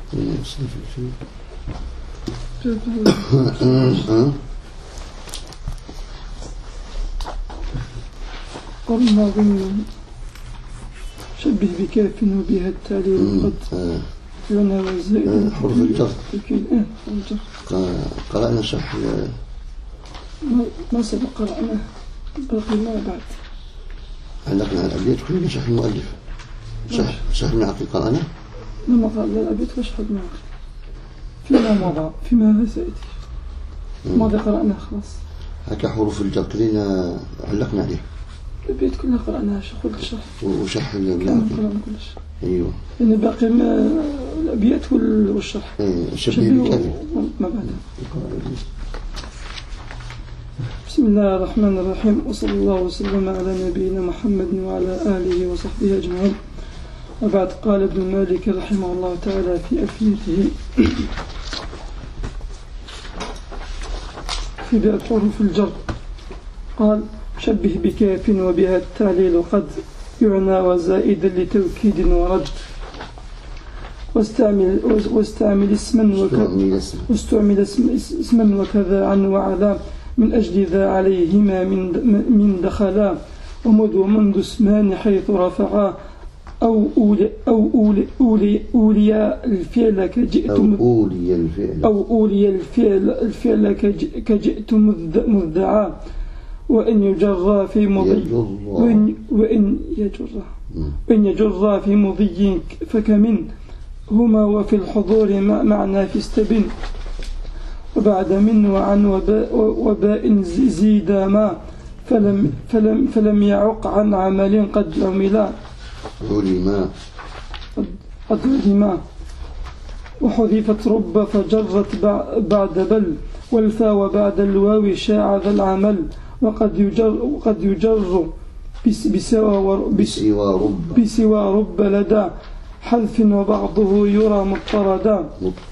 قلنا شبه بكاف وبها التالي قد لنا والزائد حروف الجر. قرأنا شرح ما سبق قرأنا باقي ما بعد. علقنا على الأبيات وكلنا شرح المؤلف. شرح المعقل قرأنا؟ لما قال الأبيات وشرح المعقل فيما مضى فيما سيأتي ماضي قرأنا خلاص. هكا حروف الجر كلنا علقنا عليها. الأبيات كلها قرأناها قلت الشرح وشرح المعقل قرأنا كلش. أيوه. يعني باقي الأبيات والشرح. شبه بكاف ما بعدها. بسم الله الرحمن الرحيم، وصلى الله وسلم على نبينا محمد وعلى آله وصحبه أجمعين. وبعد، قال ابن مالك رحمه الله تعالى في ألفيته في بيئة حروف الجر، قال: شبه بكاف وبها التعليل قد يعنى وزائدا لتوكيد ورد، واستعمل اسما وكذا عن وعلى من أجل ذا عليهما من دخلا، ومنذ اسمان حيث رفعا أو أولي الفعل كجئت مذدعا، وإن يجرى في مضي وإن يجرى في مضي فكمن هما، وفي الحضور معنى في استبن، وبعد من وعن وباء زيدا ما فلم يعق عن عمل قد عملا علما، وحذفت رب فجرت بعد بل، والفا وبعد الواو شاع ذا العمل، وقد يجر بسوى رب لدى حذف، وبعضه يرى مضطردا.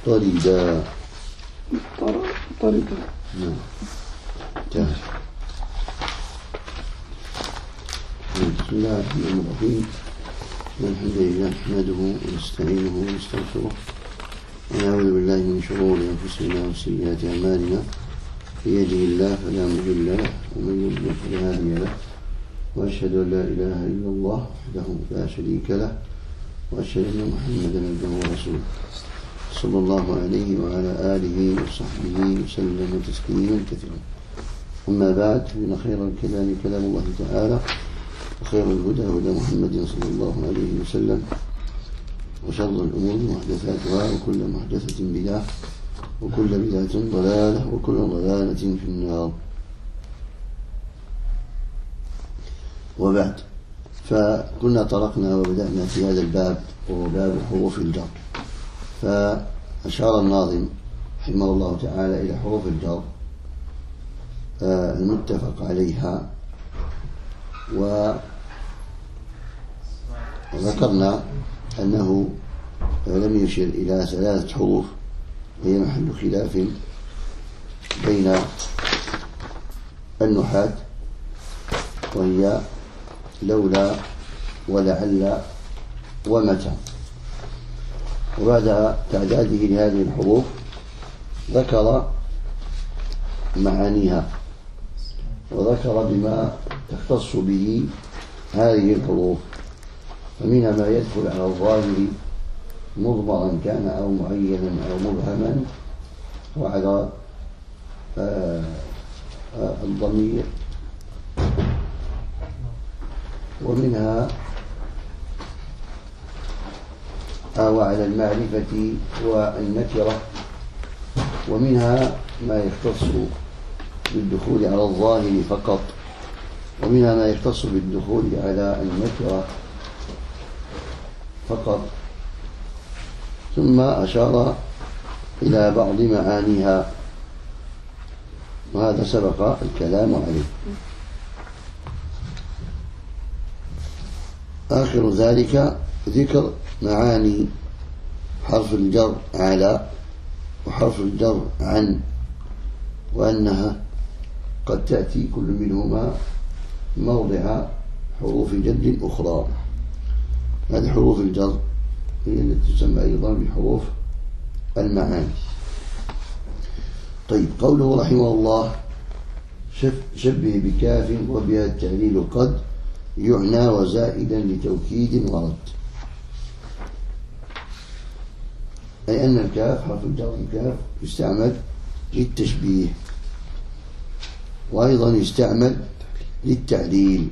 بسم الله الرحمن الرحيم. الحمد لله نحمده ونستعينه ونستغفره، ونعوذ بالله من شرور أنفسنا وسيئات أعمالنا، من يهده الله فلا مضل له ومن يضلل فلا هادي له، وأشهد أن لا إله إلا الله وحده لا شريك له، وأشهد أن محمدا عبده ورسوله صلى الله عليه وعلى آله وصحبه وسلم تسليما كثيرا. أما بعد، فإن خير الكلام كلام الله تعالى، وخير الهدى هدى محمد صلى الله عليه وسلم، وشر الأمور محدثاتها، وكل محدثة بدعة، وكل بدعة ضلالة، وكل ضلالة في النار. وبعد، فكنا طرقنا وبدأنا في هذا الباب، وهو باب حروف الجر. فأشار الناظم رحمه الله تعالى إلى حروف الجر المتفق عليها، وذكرنا أنه لم يشر إلى 3 حروف هي محل خلاف بين النحاة، وهي لولا ولعل ومتى. وبعد تعداده لهذه الحروف ذكر معانيها، وذكر بما تختص به هذه الحروف، فمنها ما يدخل على الظاهر مضمرا كان أو معينا أو مبهما، وعلى الضمير، ومنها وعلى المعرفة والنكرة، ومنها ما يختص بالدخول على الظاهر فقط، ومنها ما يختص بالدخول على النكرة فقط. ثم أشار إلى بعض معانيها، وهذا سبق الكلام عليه. آخر ذلك ذكر معاني حرف الجر على وحرف الجر عن، وأنها قد تأتي كل منهما موضع حروف جر أخرى. هذه حروف الجر هي التي تسمى أيضا بحروف المعاني. طيب، قوله رحمه الله شبه بكاف وبها التعليل قد يعنى وزائدا لتوكيد ورد. أي أن الكاف حرف الجر الكاف يستعمل للتشبيه، وأيضا يستعمل للتعليل.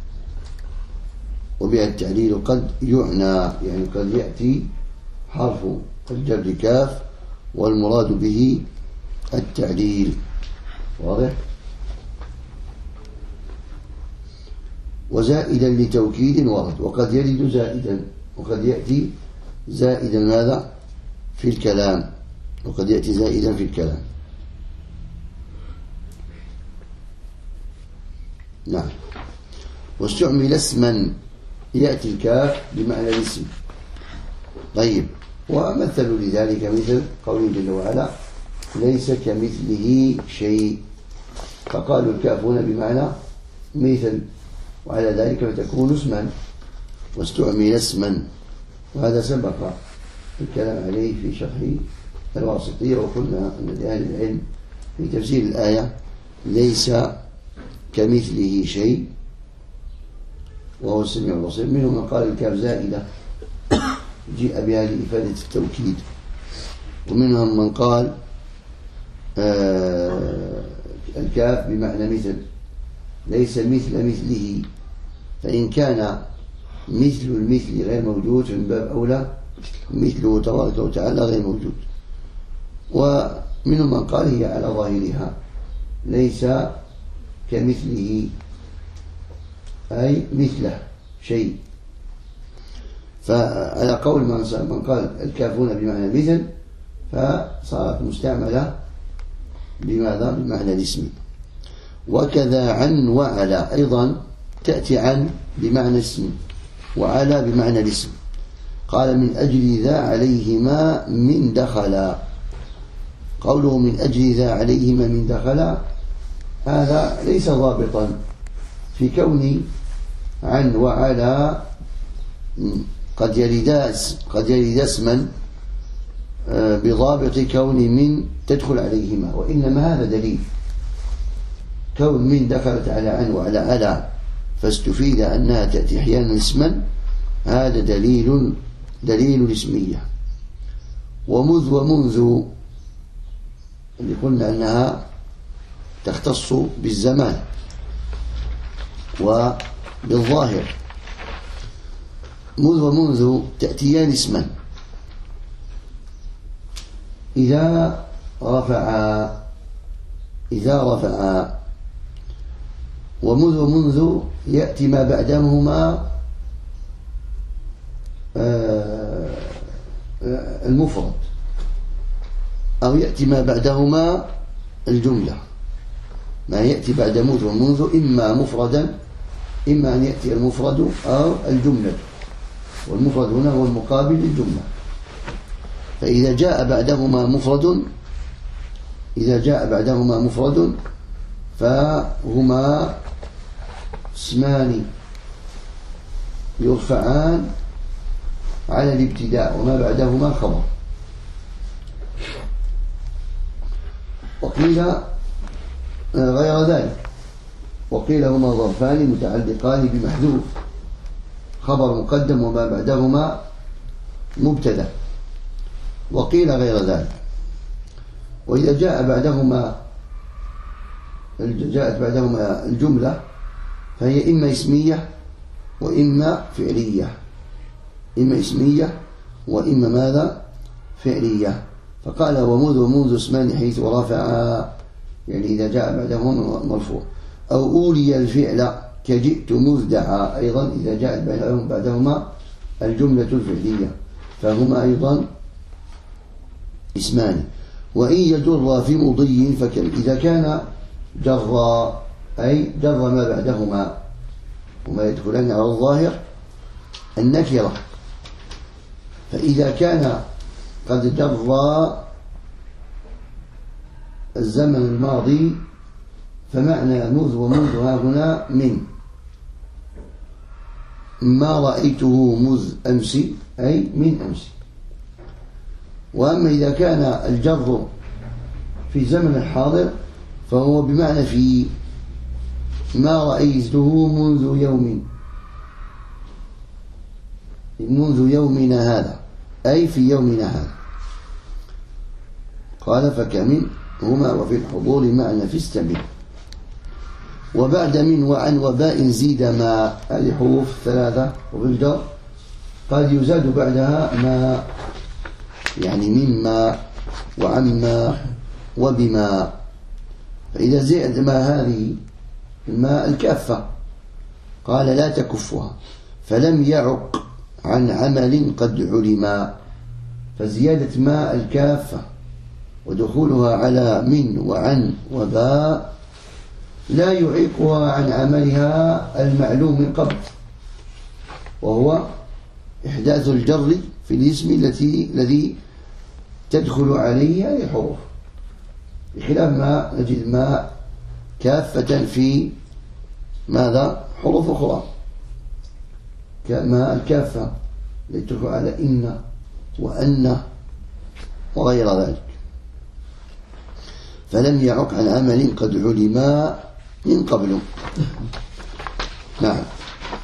وبها التعليل قد يعنى، يعني قد يأتي حرف الجر كاف والمراد به التعليل. واضح؟ وزائدا لتوكيد ورد، وقد يرد زائدا، وقد يأتي زائدا ماذا؟ في الكلام، وقد يأتي زائدا في الكلام. نعم. واستعمل اسما، يأتي الكاف بمعنى الاسم. طيب، ومثلوا لذلك مثل قوله جل وعلا ليس كمثله شيء، فقالوا الكاف هنا بمعنى مثل، وعلى ذلك فتكون اسما. واستعمل اسما، وهذا سبق الكلام عليه في شرح الواسطية، وقلنا أن لأهل العلم في تفسير الآية ليس كمثله شيء وهو السميع البصير، منهم من قال الكاف زائدة جيء بها لإفادة التوكيد، ومنهم من قال الكاف بمعنى مثل، ليس مثل مثله، فإن كان مثل المثل غير موجود من باب أولى مثله تبارك وتعالى غير موجود. ومنهم من قال هي على ظاهرها ليس كمثله أي مثله شيء. فعلى قول من قال الكافون بمعنى مثل فصارت مستعملة بماذا؟ بمعنى الاسم. وكذا عن وعلى أيضا تأتي عن بمعنى اسم وعلى بمعنى الاسم. قال من أجل ذا عليهما من دخل. قوله من أجل ذا عليهما من دخل هذا ليس ضابطا في كون عن وعلى قد يرد اسما بضابط كون من تدخل عليهما، وإنما هذا دليل. كون من دخلت على عن وعلى على فاستفيد أنها تأتي أحيانا اسما، هذا دليل الاسمية. ومذ ومنذ اللي قلنا أنها تختص بالزمان وبالظاهر. مذ ومنذ تأتيان اسما إذا رفعا، ومذ ومنذ يأتي ما بعدهما المفرد، أو يأتي ما بعدهما الجملة. ما يأتي بعد مذ ومنذ إما مفردا، إما أن يأتي المفرد أو الجملة، والمفرد هنا هو المقابل للجملة. فإذا جاء بعدهما مفرد فهما اسمان يرفعان على الابتداء وما بعدهما خبر. وقيل غير ذلك، وقيل هما ظرفان متعلقان بمحذوف، خبر مقدم وما بعدهما مبتدا. وقيل غير ذلك. وإذا جاءت بعدهما الجملة فهي إما اسمية وإما فعلية، إما اسمية وإما ماذا؟ فعلية. فقال ومذ ومنذ اسمان حيث رفعا، يعني إذا جاء بعدهما مرفوع. أو أولي الفعل كجئت مذدعا، أيضا إذا جاءت بعدهما الجملة الفعلية فهما أيضا اسمان. وإن يجر في مضي فكم، إذا كان جر أي جر ما بعدهما، وما يدخلان على الظاهر النكرة. فإذا كان قد جر الزمن الماضي فمعنى مذ ومنذ هنا من ما رأيته مذ أمس أي من أمس. وأما إذا كان الجر في زمن الحاضر فهو بمعنى في، ما رأيته منذ يومنا هذا، أي في يومنا هذا. قال فكمن هما وفي الحضور معنى في استبن. وبعد من وعن وباء زيد ما، هذه حروف ثلاثة، وفي الجر قد يزاد بعدها ما، يعني مما وعما وبما. فإذا زاد ما هذه الماء الكافة قال لا تكفها، فلم يعق عن عمل قد علما. فزيادة ماء الكافة ودخولها على من وعن وباء لا يعيقها عن عملها المعلوم من قبل، وهو إحداث الجر في الاسم الذي تدخل عليه هذه الحروف، بخلاف ما نجد ما كافة في ماذا؟ حروف أخرى، كما الكافة التي تدخل على إن وأن وغير ذلك. فلم يعق عن عمل قد علما من قبل. نعم.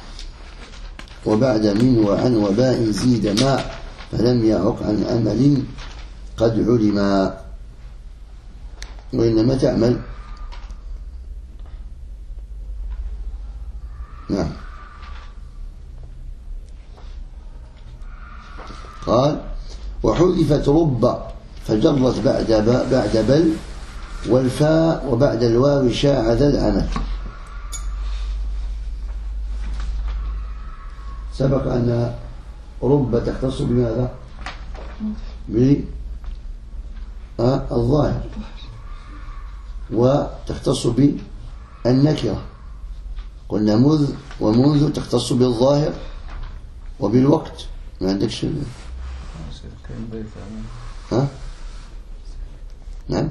وبعد من وعن وباء زيد ما، فلم يعق عن عمل قد علما، وإنما تعمل. نعم. قال وحذفت رب فجرت بعد بل والفاء وبعد الواو شاع ذا العمل. سبق أن رب تختص بماذا؟ بالظاهر، وتختص بالنكرة. قلنا مذ ومنذ تختص بالظاهر وبالوقت. ما عندكش نعم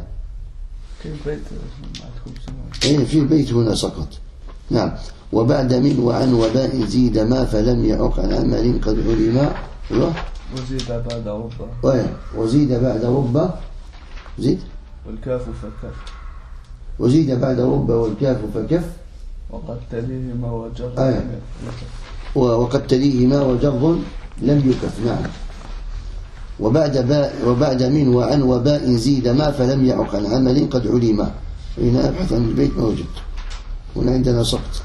في بيت هنا سقط. نعم. وبعد من وعن وباء زيد ما، فلم يعق عن عمل قد علما. وزيد بعد رب. وزيد بعد رب زيد والكاف فكف. وزيد بعد رب والكاف فكف. وقد تليهما وجر وقد تليهما وجر لم يكف. نعم. وبعد من وعن وباء زيد ما، فلم يعق عن عمل قد علما. هنا أبحث عن البيت ما وجدت. هنا عندنا سقط،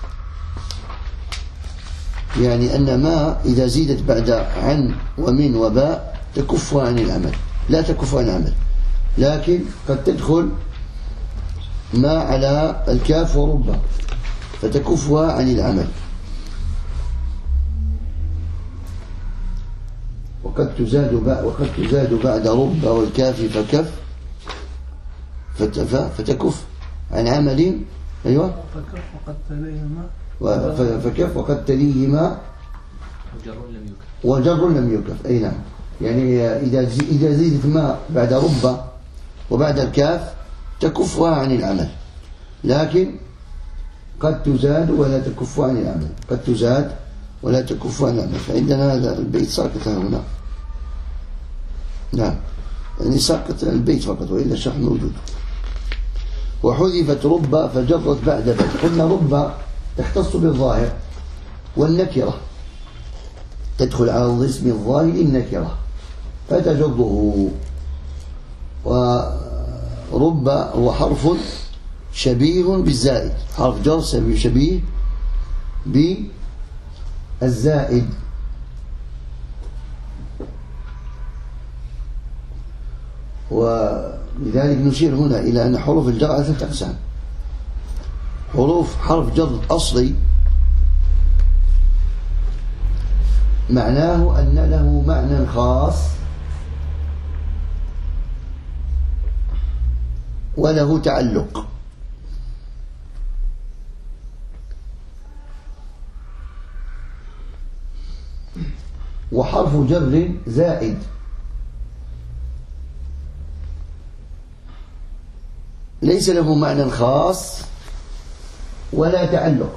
يعني أن ما إذا زيدت بعد عن ومن وباء تكفها عن العمل، لا تكفها عن العمل، لكن قد تدخل ما على الكاف ورب فتكفها عن العمل. وقد تزاد بعد رب والكاف فكف فتكف عن عمل. أيوة. فكف وقد تليهما فكف وقد تليهما وجر لم يكف. أي نعم. يعني إذا زيدت ما بعد رب وبعد الكاف تكفها عن العمل، لكن قد تزاد ولا تكفها عن العمل، قد تزاد ولا تكفها عن العمل. فعندنا هذا البيت ساقط هنا. نعم، يعني ساقط البيت فقط، وإلا الشرح موجود. وحذفت رب فجرت بعد بل. قلنا رب تختص بالظاهر، والنكرة تدخل على الاسم الظاهر النكرة فتجره. ورب هو حرف شبيه بالزائد، حرف جر شبيه بالزائد. ولذلك نشير هنا إلى أن حروف الجر على ثلاثة أقسام. حرف جر أصلي معناه أن له معنى خاص وله تعلق. وحرف جر زائد ليس له معنى خاص ولا تعلق.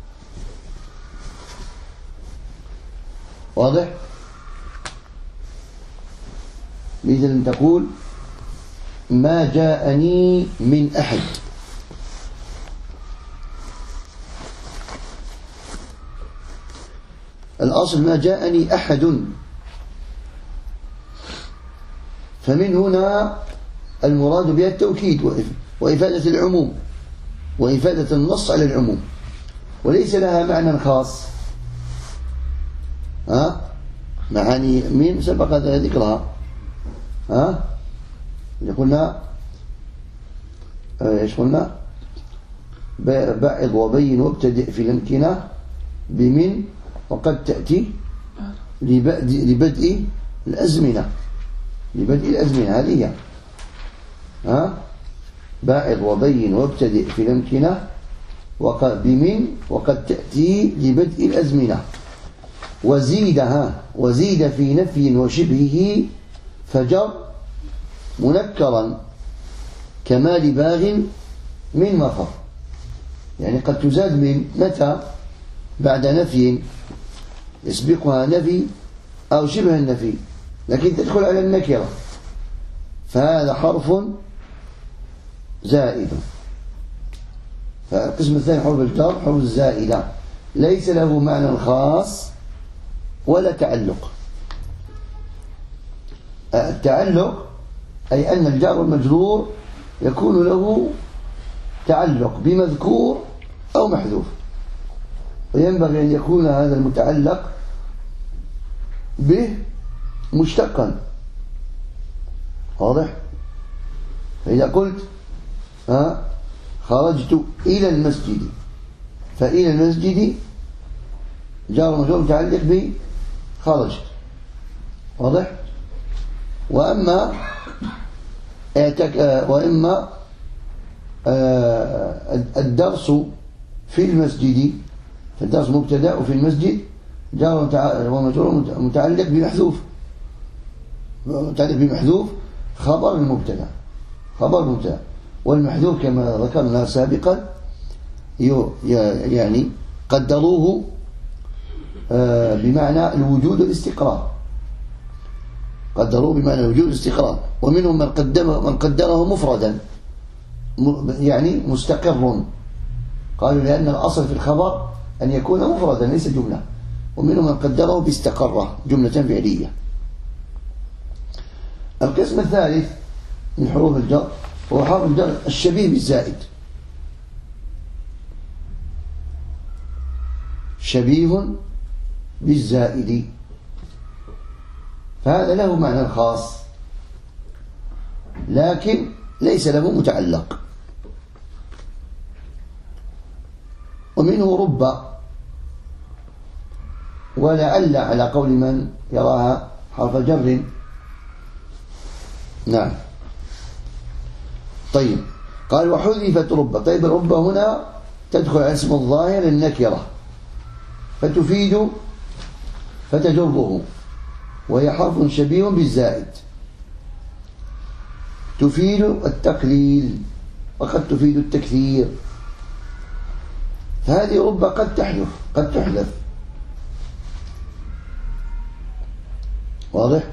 واضح؟ مثل تقول ما جاءني من أحد. الأصل ما جاءني أحد، فمن هنا المراد بها التوكيد وإفادة العموم وإفادة النص على العموم، وليس لها معنى خاص. معاني من سبق ذكرها. اللي قلنا ايش قلنا؟ بعض وبين وابتدئ في الامكنة بمن، وقد تأتي لبدء الأزمنة. هذه باعض وبين وابتدئ في الامكنة بمن، وقد تأتي لبدء الأزمنة. وزيد في نفي وشبهه فجر منكرا كما لباغ من مفر. يعني قد تزاد من متى؟ بعد نفي يسبقها نفي أو شبه النفي، لكن تدخل على النكرة، فهذا حرف زائد. فالقسم الثاني حرف الجر حرف الزائدة، ليس له معنى خاص ولا تعلق. التعلق أي أن الجار والمجرور يكون له تعلق بمذكور أو محذوف، وينبغي أن يكون هذا المتعلق به مشتقا. واضح؟ فإذا قلت خرجت إلى المسجد، فإلى المسجد جار ومجرور متعلق بخرجت. واضح؟ وإما الدرس في المسجد، فالدرس مبتدأ وفي المسجد جار ومجرور متعلق بمحذوف، خبر المبتدأ، والمحذوف كما ذكرنا سابقا يعني قدروه بمعنى الوجود والاستقرار، ومنهم من قدره مفردا يعني مستقر، قالوا لأن الأصل في الخبر أن يكون مفردا ليس جملة، ومنهم من قدره باستقره جملة فعلية. القسم الثالث من حروف الجر هو حرف الجر الشبيه بالزائد، شبيه بالزائد، فهذا له معنى خاص لكن ليس له متعلق. ومنه رب ولعل على قول من يراها حرف جر. نعم. طيب قال وحذفت رب. طيب رب هنا تدخل على اسم الظاهر النكرة فتفيد فتجره، وهي حرف شبيه بالزائد تفيد التقليل وقد تفيد التكثير، فهذه رب قد تحذف. واضح؟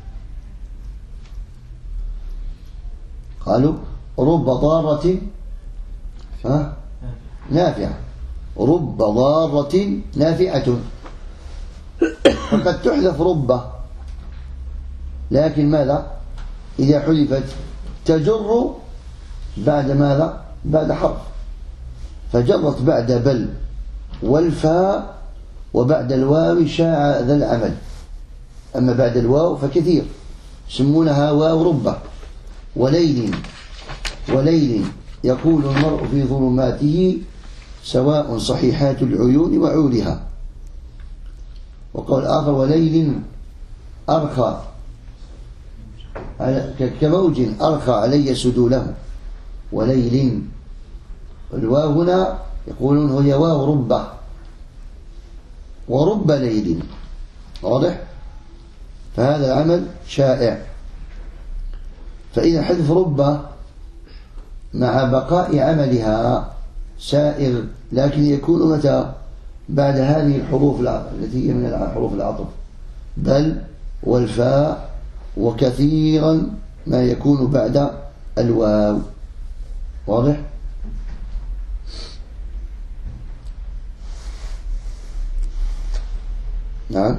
قالوا رب ضارة نافعة، رب ضارة نافعة، فقد تحذف رب، لكن ماذا إذا حذفت؟ تجر بعد ماذا؟ بعد حرف، فجرت بعد بل والفاء وبعد الواو شاع ذا العمل. أما بعد الواو فكثير يسمونها واو ربة. وليل يقول المرء في ظلماته سواء صحيحات العيون وعودها. وقول آخر وليل أرخى كموج أرخى علي سدوله. وليل الواو هنا يقولون هي واو ربة ورب ليل. واضح؟ فهذا العمل شائع. فإذا حذف رب مع بقاء عملها سائغ، لكن يكون متى؟ بعد هذه الحروف التي هي من حروف العطف، بل والفاء وكثيرا ما يكون بعد الواو. واضح؟ نعم.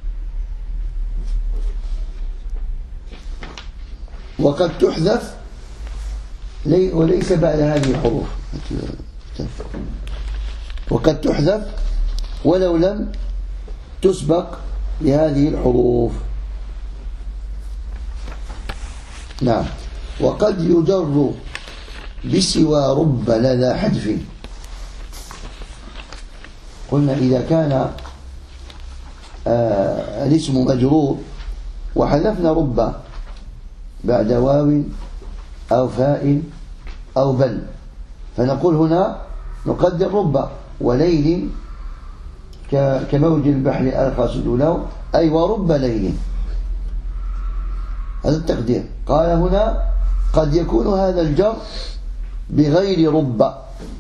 وقد تحذف وليس بعد هذه الحروف، وقد تحذف ولو لم تسبق بهذه الحروف. نعم. وقد يجر بسوى رب لدى حذف. قلنا إذا كان الاسم مجرور وحذفنا رب بعد واو أو فاء أو بل، فنقول هنا نقدر رب وليل كموج البحر ألقى سدوله، أي ورب ليل. هذا التقدير. قال هنا قد يكون هذا الجر بغير رب،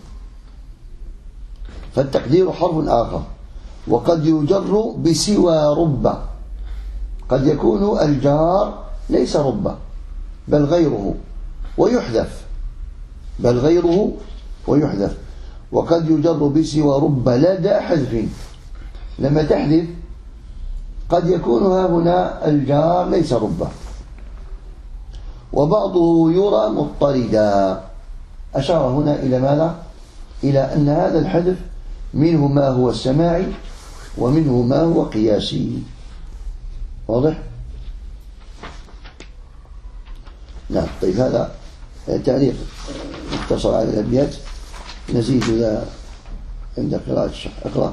فالتقدير حرف آخر. وقد يجر بسوى رب، قد يكون الجار ليس رب بل غيره ويحذف، بل غيره ويحذف. وقد يجر بسوى رب لدى حذف. لما تحذف قد يكون ها هنا الجار ليس رب. وبعضه يرى مضطردا. أشار هنا إلى ماذا؟ إلى أن هذا الحذف منه ما هو السماعي ومنه ما هو قياسي. واضح؟ نعم. طيب هذا تعليق مختصر على الأبيات، نزيد إذا عند قراءة الشرح. اقرأ.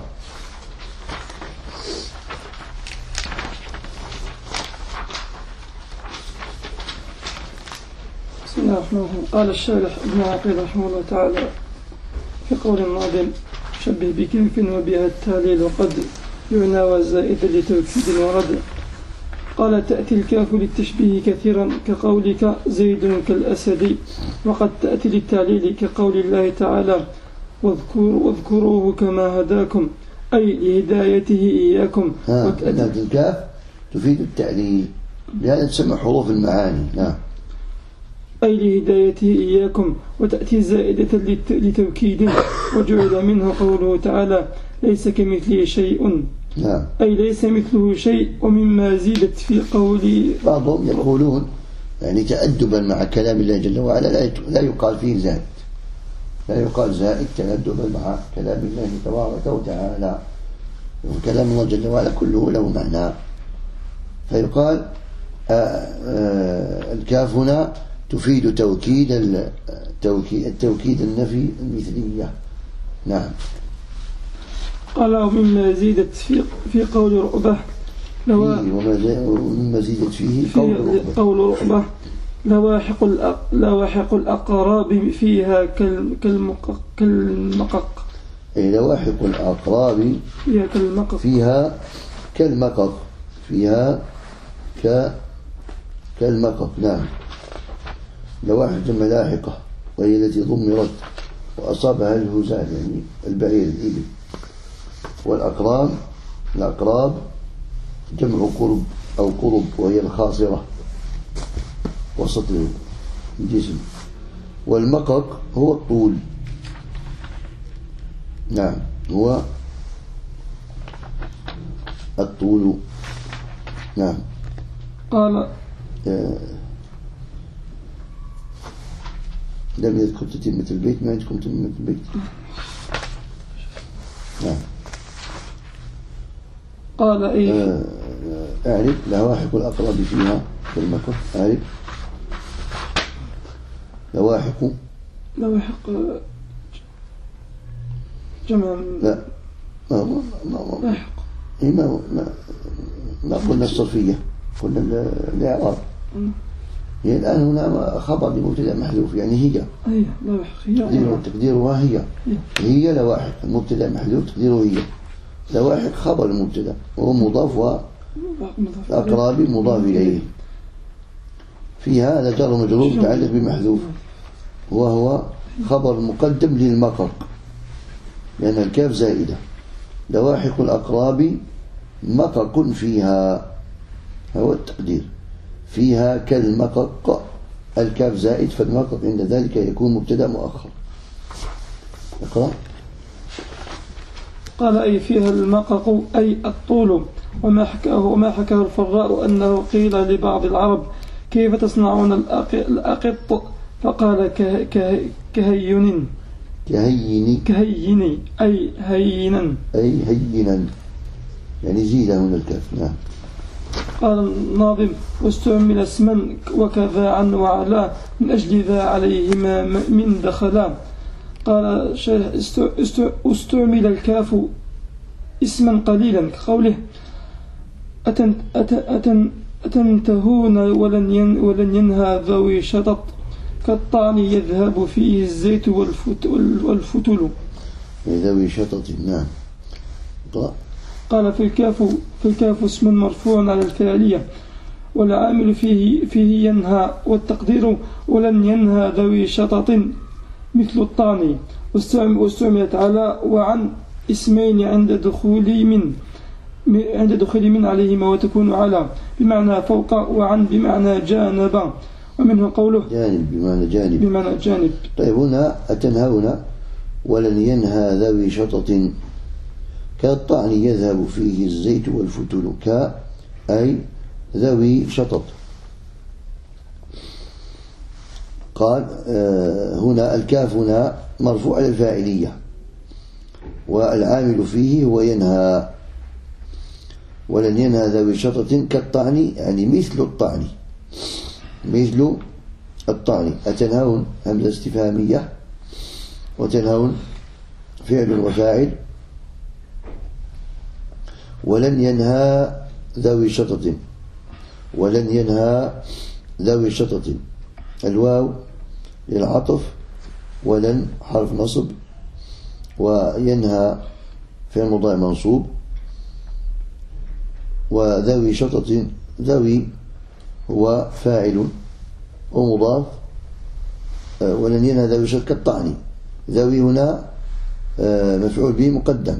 بسم الله الرحمن الرحيم. قال الشارح ابن عقيل رحمه الله تعالى في قول الناظم: شبه بكيف وبها التالي وقد يعنى وزائد لتوكيد ورد. قال: تأتي الكاف للتشبيه كثيرا كقولك زيد كالأسد، وقد تأتي للتعليل كقول الله تعالى: واذكروه كما هداكم، أي لهدايته إياكم. وتأتي الكاف تفيد التعليل، لهذا تسمى حروف المعاني. نعم. أي لهدايته إياكم. وتأتي زائدة لتوكيد، وجعل منه قوله تعالى: ليس كمثله شيء. نعم. أي ليس مثله شيء. ومما زيدت في قول بعضهم يقولون يعني تأدبا مع كلام الله جل وعلا لا يقال فيه زائد، لا يقال زائد تأدبا مع كلام الله تبارك وتعالى. وكلام الله جل وعلا كله له معنى، فيقال الكاف هنا تفيد التوكيد النفي المثلية. نعم. قال: ومما زيدت في قول رؤبة ومما زيدت فيه قول رؤبة لواحق الأقراب فيها كالمقق. لواحق الأقراب فيها كالمقق، فيها كالمقق. نعم. لواحق جمع لاحقة، وهي التي ضمرت وأصابها الهزال يعني البعير الإبل. والأقراب جمع قرب أو قرب، وهي الخاصرة وسط الجسم. والمقق هو الطول. نعم، هو الطول. نعم. قال: لم يذكر تتمة البيت، ما عندكم تتمة البيت؟ نعم. قال: إيه؟ أعرف لواحق الأقرب فيها كالمقر. أعرف لواحق جمع. لا، ما قلنا الصرفية، قلنا الإعراب. هي الآن هنا خبر لمبتدأ محذوف، يعني هي لواحق، تقديرها هي لواحق. المبتدأ محذوف تقديره هي. لواحق خبر المبتدأ وهو مضاف، والأقراب مضاف إليه. فيها هذا جار مجرور متعلق بمحذوف، وهو خبر مقدم للمقر لأن الكاف زائدة. لواحق الأقراب مقق فيها، هو التقدير. فيها كالمقق، الكاف زائد، فالمقق عند ذلك يكون مبتدأ مؤخر. اقرأ. قال أي فيها المقق أي الطول. وما حكاه الفراء أنه قيل لبعض العرب كيف تصنعون الأقط، فقال كهين أي هينا يعني زيادة هنا الكاف. نعم. قال الناظم واستعمل اسما وكذا عن وعلا من أجل ذا عليهما من دخلا. قال استعمل الكاف اسما قليلا كقوله أتنتهون ولن ينهى ذوي شطط كالطعن يذهب فيه الزيت والفتل. ذوي شطط. نعم. قال في الكاف اسم مرفوع على الفاعلية والعامل فيه ينهى، والتقدير ولن ينهى ذوي شطط مثل الطعن. واستعملت على وعن اسمين عند دخول من عليهما، وتكون على بمعنى فوق وعن بمعنى جانب، ومنه قوله جانب بمعنى جانب. طيب هنا أتنهون ولن ينهى ذوي شطط كالطعن يذهب فيه الزيت والفتل، أي ذوي شطط. قال هنا الكاف هنا مرفوع على الفاعلية والعامل فيه هو ينهى. ولن ينهى ذوي شطط كالطعن يعني مثل الطعن. أتنهون همزة استفهامية، وتنهون فعل وفاعل. ولن ينهى ذوي شطط، الواو للعطف، ولن حرف نصب، وينهى فعل مضارع منصوب، وذوي شطط ذوي هو فاعل ومضاف. ولن ينهى ذوي شطط كالطعن، ذوي هنا مفعول به مقدم،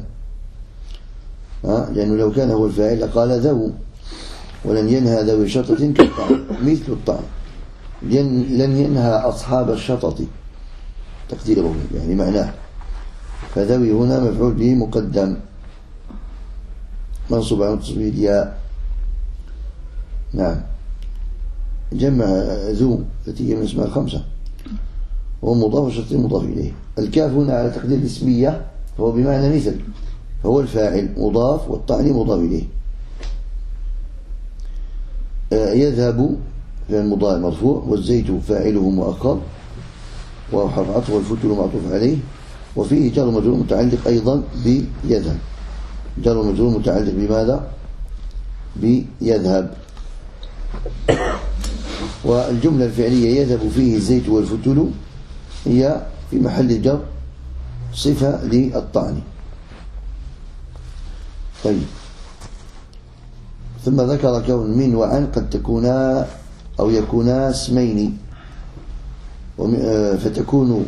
لأنه لو كان هو الفاعل لقال ذو. ولن ينهى ذوي شطط كالطعن مثل الطعن. لن ينهى أصحاب الشطط تقديره يعني معناه. فذوي هنا مفعول به مقدم منصوب على تصوير الياء. نعم. جمع ذو التي هي من اسمها الخمسة، وهو مضاف وشرط مضاف إليه. الكاف هنا على تقدير الاسمية فهو بمعنى مثل، فهو الفاعل مضاف والطعن مضاف إليه. يذهب فعل مضارع مرفوع، والزيت فاعله مؤخر وحرف عطف، والفتل معطوف عليه. وفيه جار ومجرور متعلق أيضا بيذهب. جار ومجرور متعلق بماذا؟ بيذهب. والجملة الفعلية يذهب فيه الزيت والفتل هي في محل جر صفة للطعن. طيب، ثم ذكر كون من وعن قد تكونا أو يكونا اسمين، فتكون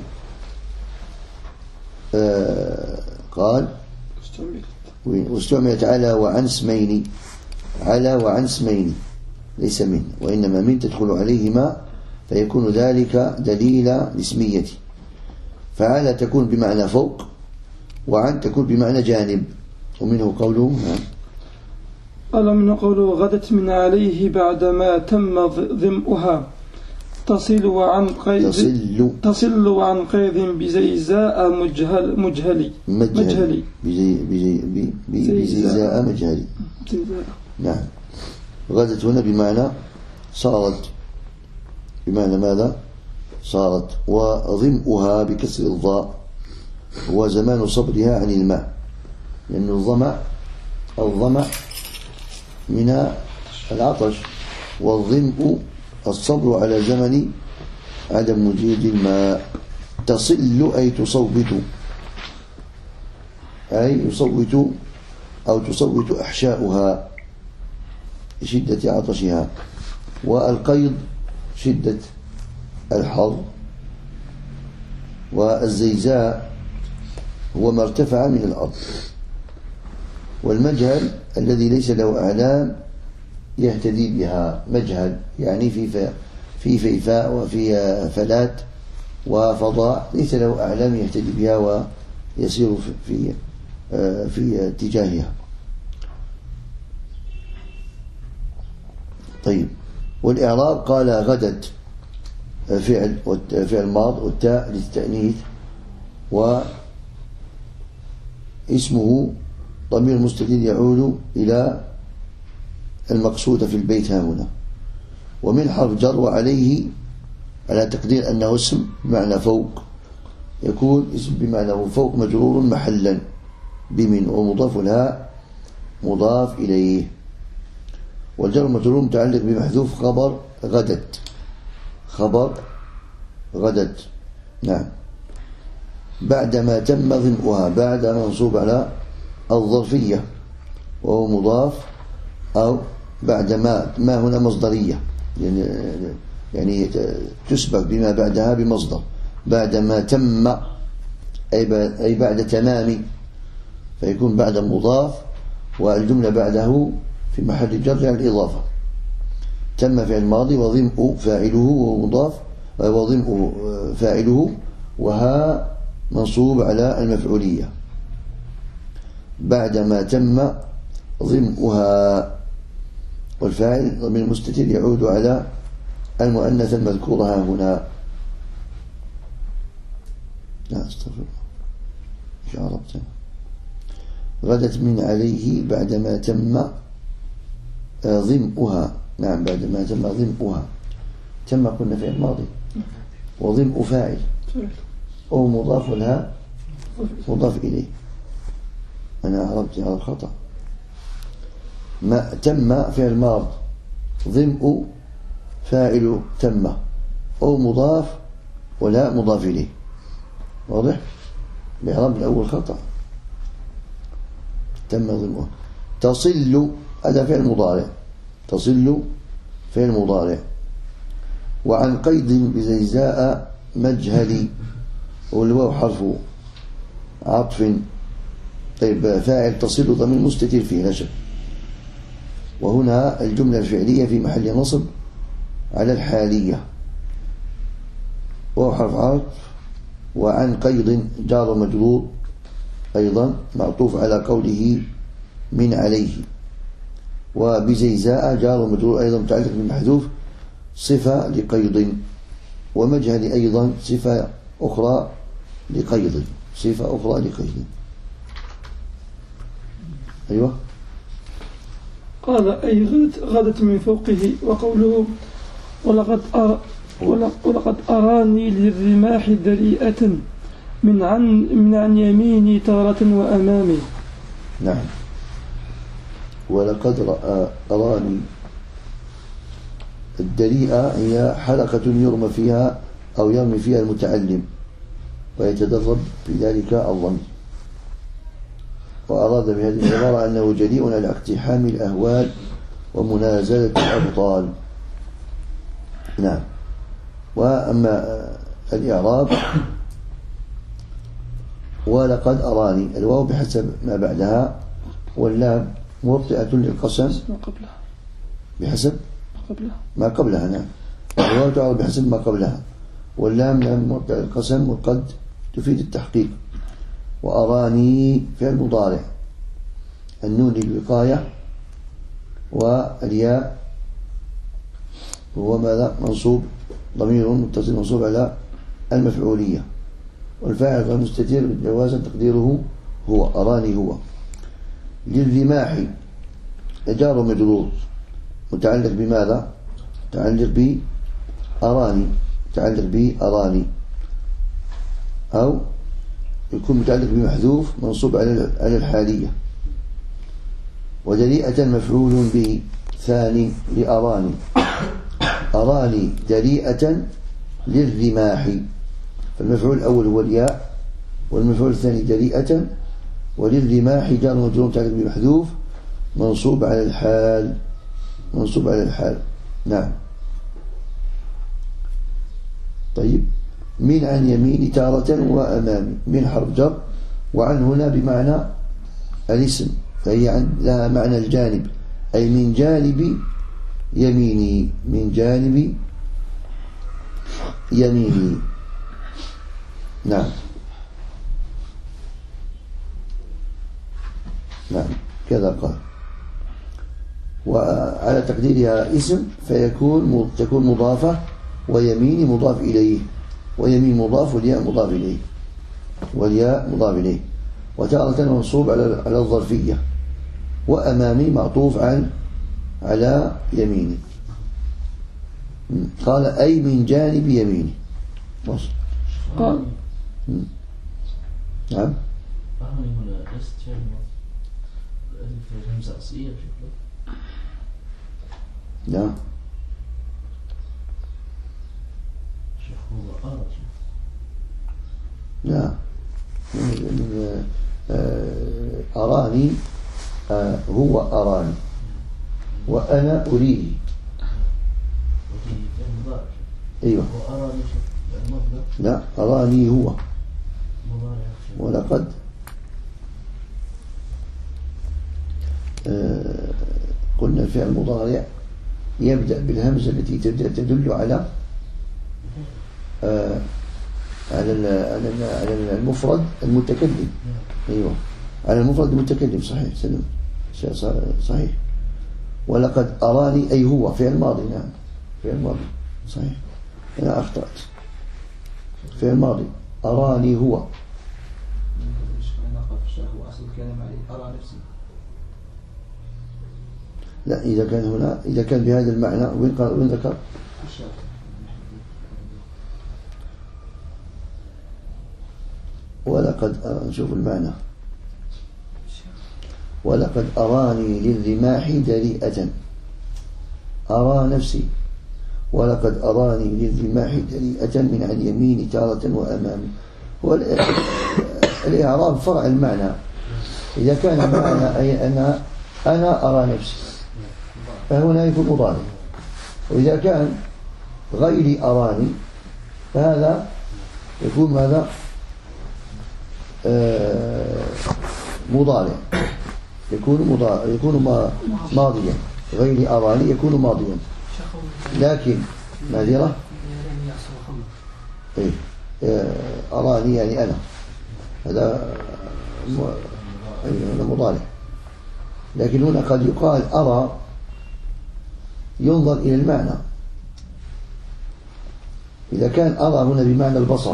قال واستعملت على وعن اسمين، على وعن اسمين ليس من، وإنما من تدخل عليهما فيكون ذلك دليل الاسمية. فعلى تكون بمعنى فوق، وعن تكون بمعنى جانب. ومنه قوله قال منه قوله غدت من عليه بعدما تم ظمئها تصل وعن قيد بزيزاء مجهلي بزيزاء مجهلي. نعم. غدت هنا بمعنى صارت، بمعنى ماذا؟ صارت. وظمئها بكسر الضاء هو زمان صبرها عن الماء، لأن الظمأ من العطش، والظمء الصبر على زمن عدم وجود الماء. تصل أي تصوت، أي يصوت أو تصوت أحشاؤها لشدة عطشها. والقيض شدة الحر. والزيزاء هو ما ارتفع من الأرض. والمجهل الذي ليس له أعلام يهتدي بها، مجهل يعني في فيفاء وفي فلات وفضاء ليس له أعلام يهتدي بها ويسير في اتجاهها. طيب، والإعراب قال غدت فعل ماض والتاء للتأنيث واسمه ضمير مستتر يعود إلى المقصود في البيت ها هنا، ومن حرف جر وعليه على تقدير أنه اسم بمعنى فوق، يكون اسم بمعنى فوق مجرور محلا بمن ومضاف لها مضاف إليه، والجر مجرور متعلق بمحذوف خبر غدت، خبر غدت. نعم. بعدما تم ظمئها، بعد منصوب على الظرفية وهو مضاف، أو بعدما، ما هنا مصدرية يعني تسبق بما بعدها بمصدر، بعدما تم أي بعد تمام، فيكون بعد مضاف والجملة بعده في محل جر على الإضافة. تم فعل ماضي وظمء فاعله ومضاف، وظمء فاعله وها منصوب على المفعولية. بعدما تم ظمئها، والفاعل ضمير مستتر يعود على المؤنث المذكور ها هنا. لا استغفر ايش عربت. غدت من عليه بعدما تم ظمئها. نعم، بعدما تم ظمئها. تم قلنا في الماضي، وظمء فاعل أو مضاف لها مضاف إليه. أنا عربت على الخطأ. ما تم فعل ماض، ظمء فاعل تم أو مضاف ولا مضاف إليه. واضح؟ بإعراب الأول خطأ. تم ظمئه. تصل هذا فعل مضارع، تصل فعل مضارع. وعن قيد بزيزاء مجهلي، والواو حرف عطف. طيب، فاعل تصل ضمير مستتر فيه لا شك، وهنا الجملة الفعلية في محل نصب على الحالية. واو حرف عطف، وعن قيد جار مجرور أيضا معطوف على قوله من عليه، وبزيزاء جار مجرور أيضا متعلق بالمحذوف صفة لقيد، ومجهل أيضا صفة أخرى لقيد، صفة أخرى لقيد. أيوة. قال أي غدت من فوقه. وقوله ولقد أراني للرماح دريئة من عن يميني تارة وأمامي. نعم. ولقد أراني. الدريئة هي حلقة يرمى فيها أو يرمي فيها المتعلم ويتدرب في ذلك الظن. وأراد بهذه العبارة أنه جريء على اقتحام الأهوال ومنازلة الأبطال. نعم. وأما الإعراب، ولقد أراني، الواو بحسب ما بعدها، واللام موطئة للقسم بحسب ما قبلها. نعم، الواو تعرف بحسب ما قبلها، واللام لام موطئة للقسم، وقد تفيد التحقيق. وأراني فعل مضارع، النون للوقاية، والياء هو ماذا؟ منصوب، ضمير متصل منصوب على المفعولية، والفاعل غير مستتر جوازا تقديره هو، أراني هو. للرماح جار مجرور متعلق بماذا؟ متعلق بأراني، متعلق بأراني، أو يكون متعلق بمحذوف منصوب على الحالية. ودريئة مفعول به ثاني لأراني، أراني دريئة للرماح، فالمفعول الأول هو الياء، والمفعول الثاني دريئة، وللرماح جار مجرور متعلق بمحذوف منصوب على الحال، منصوب على الحال. نعم. طيب، من عن يمين تارة وأمامي، من حرف جر، وعن هنا بمعنى الاسم، فهي لها معنى الجانب، أي من جانب يميني، من جانب يميني. نعم نعم كذا قال. وعلى تقديرها اسم تكون مضافة، ويميني مضاف إليه، ويمين مضاف والياء مضاف إليه، والياء مضاف إليه. وتارة منصوب على الظرفية، وأمامي معطوف على يميني. قال أي من جانب يميني. قال نعم. أراني هنا ليست فعل ماضي، الهمزة أصلية شكله. نعم. شوف هو أرى. نعم. أراني هو أراني، وأنا أريه. أيوة. وأراني لا، أراني هو. ولقد قلنا الفعل المضارع يبدأ بالهمزة التي تدل على المفرد المتكلم. أيوة، على المفرد المتكلم. صحيح سلم، صحيح. ولقد أراني أي هو فعل ماضي. نعم فعل ماضي صحيح، أنا أخطأت. فعل ماضي أراني هو. هو أصل الكلام عليه أرى نفسي. لا، إذا كان بهذا المعنى وين ذكر؟ ولقد نشوف المعنى. ولقد أراني للرماح دريئة، أرى نفسي. ولقد أراني للرماح دريئة من عن يميني تارة وأمامي. والإعراب فرع المعنى. إذا كان المعنى أي أنا أرى نفسي فهنا يكون مضارع، وإذا كان غيري أراني فهذا يكون ماذا؟ مضارع، يكون ماضيا. غيري أراني يكون ماضيا، لكن معذرة أراني يعني أنا، هذا مضارع. لكن هنا قد يقال أرى، ينظر إلى المعنى. إذا كان أرى هنا بمعنى البصر،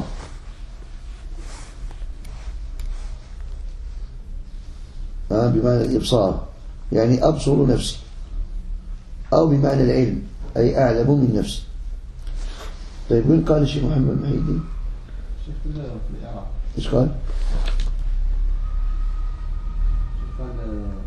بمعنى الإبصار يعني أبصر نفسي، أو بمعنى العلم أي أعلم من نفسي. طيب وين قال الشيخ محمد المحيدي؟ إيش قال؟ قال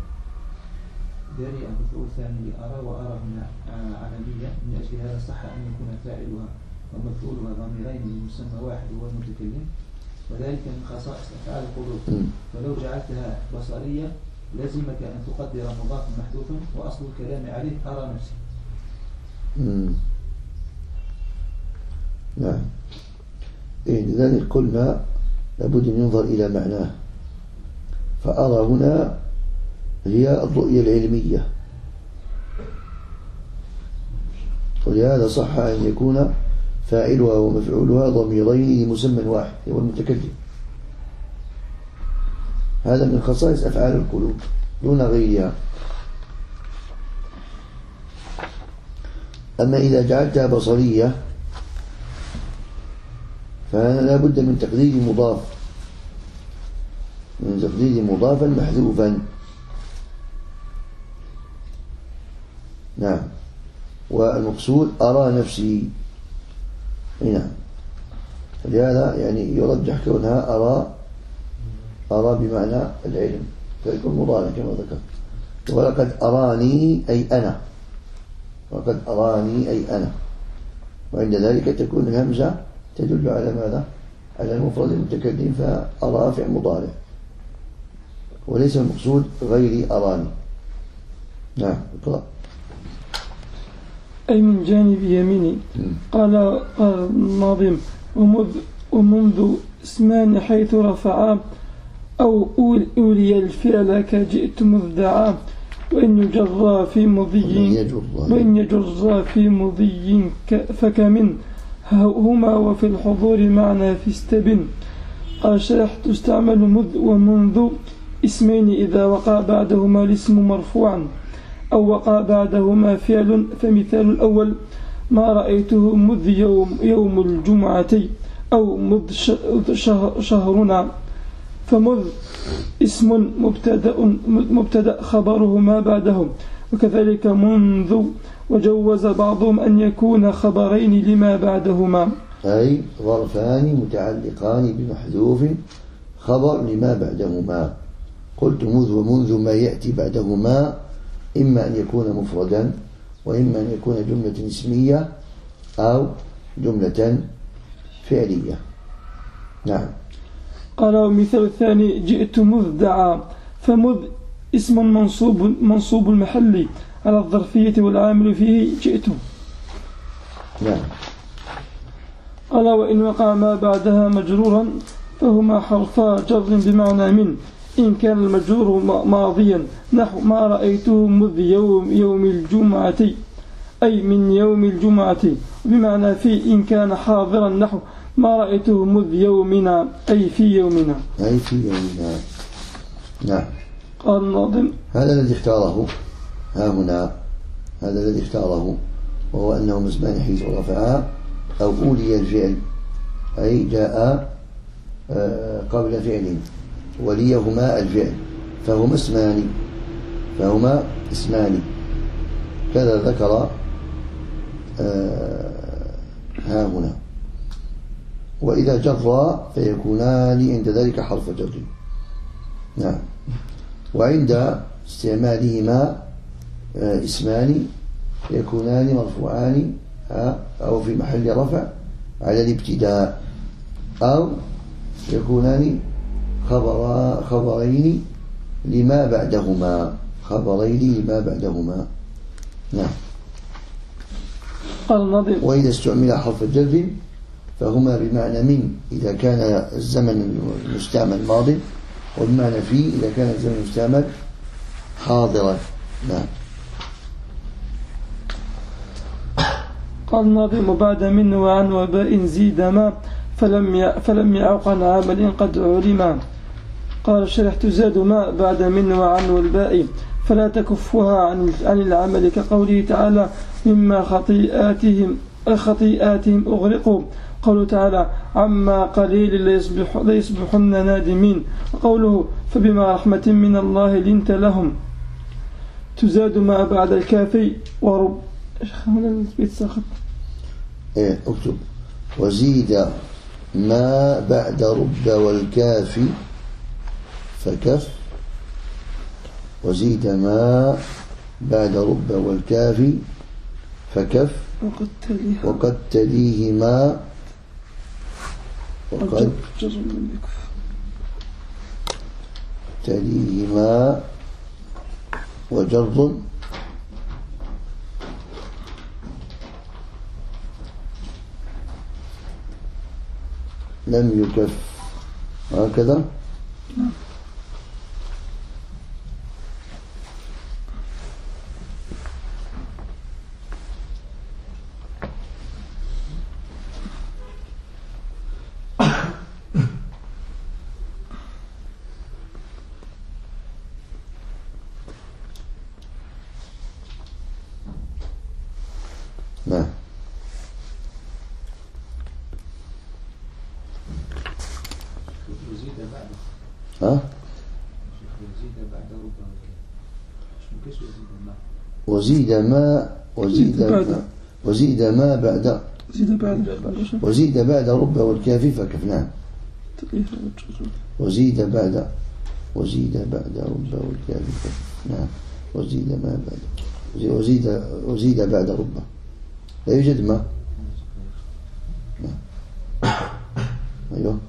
داري المفعول ثاني لأرى، وأرى هنا عالمية، من أجل هذا صح أن يكون فاعلها ومفعولها ضميرين لمسمى واحد هو المتكلم، وذلك من خصائص أفعال القلوب. فلو جعلتها بصرية لزمك أن تقدر مضاف محذوفا وأصل الكلام عليه أرى نفسي. نعم. لذلك قلنا لابد أن ينظر إلى معناه. فأرى هنا هي الرؤية العلمية، ولهذا صح أن يكون فاعلها ومفعولها ضميرين لمسمى واحد هو المتكلم. هذا من خصائص أفعال القلوب دون غيرها. أما إذا جعلتها بصرية فهذا لا بد من تقدير مضاف، من تقدير مضافا محذوفا. نعم. والمقصود أرى نفسي. نعم. لهذا يعني يرجح كونها أرى بمعنى العلم، فيكون مضارع كما ذكرت. ولقد أراني أي أنا، وقد أراني أي أنا. وعند ذلك تكون الهمزة تدل على ماذا؟ على المفرد المتكلم، فأرى فعل مضارع، وليس المقصود غيري أراني. نعم. اقرأ. أي من جانب يميني. قال الناظم ومنذ اسمان حيث رفعا أو أولي الفعل كجئت مذدعا وإن يجر في مضي فكمن هما وفي الحضور معنى في استبن. قال الشارح تستعمل مذ ومنذ اسمين إذا وقع بعدهما الاسم مرفوعا أو وقع بعدهما فعل. فمثال الأول ما رأيته مذ يوم الجمعة أو مذ شهرنا. فمذ اسم مبتدأ خبره ما بعده، وكذلك منذ. وجوز بعضهم أن يكون خبرين لما بعدهما، أي ظرفان متعلقان بمحذوف خبر لما بعدهما. قلت مذ ومنذ ما يأتي بعدهما إما أن يكون مفردا وإما أن يكون جملة اسمية أو جملة فعلية. نعم. قال ومثال الثاني جئت مذ دعا. فمذ اسم منصوب المحل على الظرفية والعامل فيه جئت. نعم. قال وإن وقع ما بعدها مجرورا فهما حرفا جر بمعنى من، إن كان المجرور ماضيا نحو ما رأيته مذ يوم الجمعة أي من يوم الجمعة، بمعنى في إن كان حاضرا نحو ما رأيته مذ يومنا أي في يومنا. نعم. قال الناظم هذا الذي اختاره ها هنا، هذا الذي اختاره وهو أنه اسمان حيث رفعا أو أولي الفعل، أي جاء قبل فعل وليهما الفعل فهما اسمان كذا ذكر ها هنا. وإذا جر فيكونان عند ذلك حرف جر. نعم. وعند استعمالهما اسمان يكونان مرفوعان أو في محل رفع على الابتداء أو يكونان خبرين لما بعدهما. نعم. وإذا استعمل حرف الجر فهما بمعنى من إذا كان الزمن المستعمل ماضي، وبمعنى في إذا كان الزمن المستعمل حاضرا. نعم. قال الناظم بعد من وعن وباء زيد ما فلم يعق عن عمل قد علم. قال الشارح تزاد ما بعد من وعن والباء فلا تكفها عن العمل، كقوله تعالى مما خطيئاتهم أغرقوا. قوله تعالى عما قليل ليصبحن نادمين. وقوله فبما رحمة من الله لنت لهم. تزاد ما بعد الكافي ورب. البيت ساخط. اكتب وزيد ما بعد رب والكافي فكف. وزيد ما بعد رب والكافي فكف وقد تليهما وجر لم يكف. هكذا. نعم. وزيد بعد رب والكافي فكف. نعم. وزيد بعد رب والكافي فكف. نعم. وزيد بعد رب لا يوجد ما. نعم. أيوه.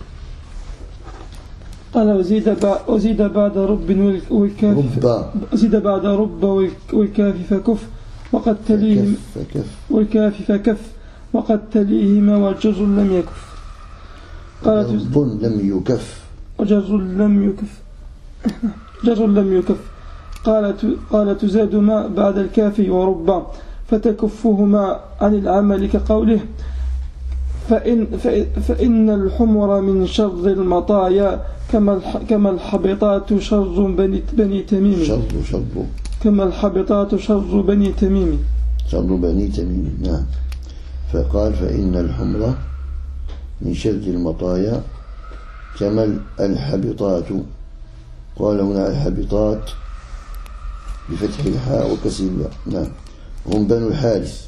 قال وزيد بعد رب والكاف زيد بعد رب والكاف فكف وقد تليهما والكاف فكف وقد تليهما والجر لم يكف. قال رب لم يكف وجر لم يكف. جر لم يكف. قال تزاد ما بعد الكاف ورب فتكفهما عن العمل كقوله فإن الحمر من شر المطايا كما الحبطات شر بني تميم كما الحبطات شر بني تميم نعم. فقال فإن الحمر من شر المطايا كما الحبطات. قال هنا الحبطات بفتح الحاء وكسر الباء. نعم. هم بنو الحارث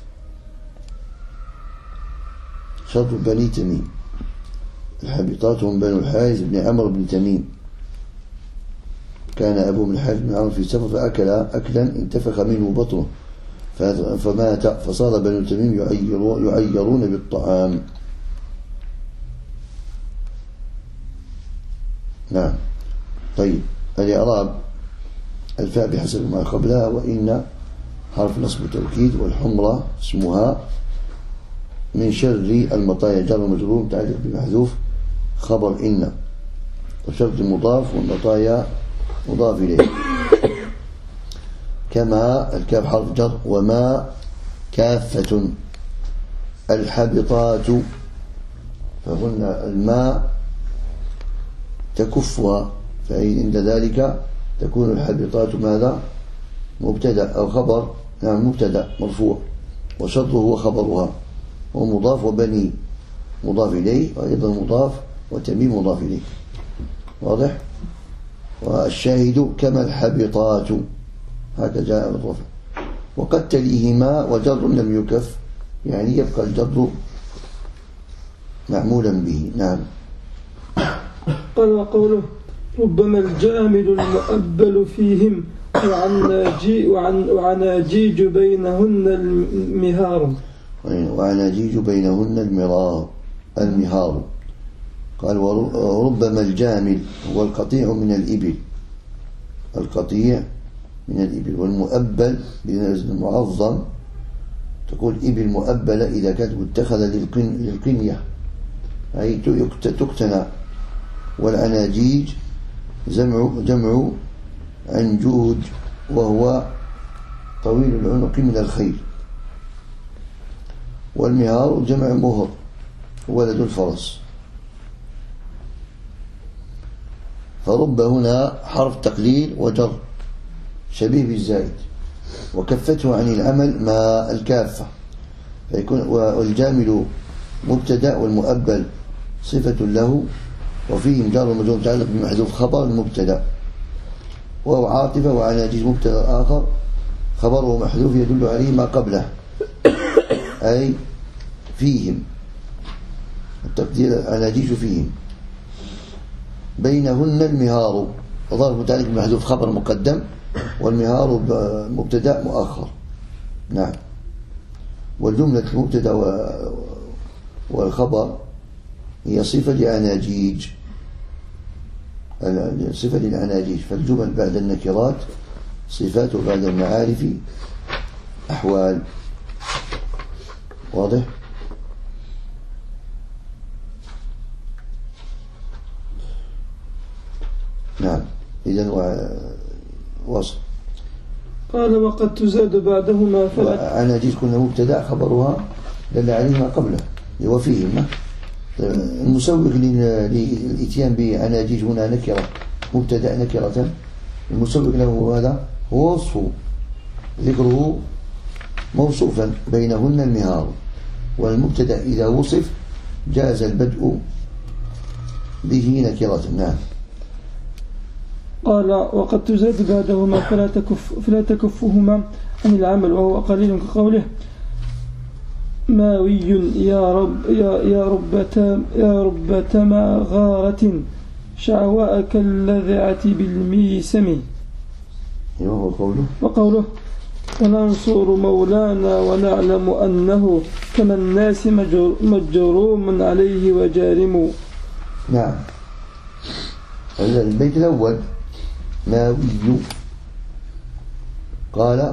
شر بني تميم. الحبطات هم بنو الحارث بن عمرو بن تميم. كان أبوهم الحارث بن عمرو في سفر فأكل أكلا انتفخ منه بطنه فمات، فصار بنو تميم يعيرون بالطعام. نعم. طيب الإعراب الفاء بحسب ما قبلها، وإن حرف نصب توكيد، والحمرة اسمها من شر المطايا جر مجرور متعلق بمحذوف خبر إن، وشر مضاف والمطايا مضاف إليه. كما الكاف حرف جر، وما كافة. الحبطات فقلنا الماء تكفها، فعند ذلك تكون الحبطات ماذا؟ مبتدأ أو خبر. نعم مبتدأ مرفوع، وشره هو خبرها، ومضاف وبني مضاف إليه، وأيضا مضاف وتميم مضاف إليه. واضح؟ والشاهد كما الحبطات هكذا جاء بالرفع. وقد تليهما وجر لم يكف، يعني يبقى الجر معمولا به. نعم. قال وقوله ربما الجامل المؤبل فيهم وعناجيج بينهن المهار. وعناجيج بينهن المهار. قال وربما الجامل هو القطيع من الإبل، القطيع من الإبل. والمؤبل المعظم تقول إبل مؤبلة إذا كانت متخذة للقنية أي تقتنى. والعناجيج جمع عنجوج، وهو طويل العنق من الخيل. والمهار جمع مهر ولد الفرس. فرب هنا حرف تقليل وجر شبيه بالزائد، وكفته عن العمل ما الكافة، فيكون والجامل مبتدأ والمؤبل صفة له، وفيهم جار ومجرور متعلق بمحذوف خبر المبتدأ، وهو عاطفة. وعناجيج مبتدأ آخر خبره محذوف يدل عليه ما قبله، أي فيهم، التقدير عناجيج فيهم. بينهن المهار، ظرف متعلق بمحذوف خبر مقدم، والمهار مبتدأ مؤخر. نعم. والجملة المبتدأ والخبر هي صفة لعناجيج، صفة للعناجيج. فالجمل بعد النكرات صفات، وبعد المعارف أحوال. واضح؟ نعم. إذن وصل. قال وقد تزاد بعدهما عناجيج كنا مبتدأ خبرها دل عليه ما قبله وفيهما. المسوق للإتيان بعناجيج هنا نكرة مبتدأ نكرة، المسوق له هذا هو وصفه، ذكره موصوفا بينهن المهار. والمبتدأ إذا وصف جاز البدء به نكرة. نعم. قال وقد تزاد بعدهما فلا تكفهما عن العمل وهو قليل كقوله ماوي يا ربة مغارة شعواء كاللذعة بالميسم. وقوله وننصر مولانا ونعلم أنه كما الناس مجروم عليه وجارم. نعم. البيت الأول ماوي. قال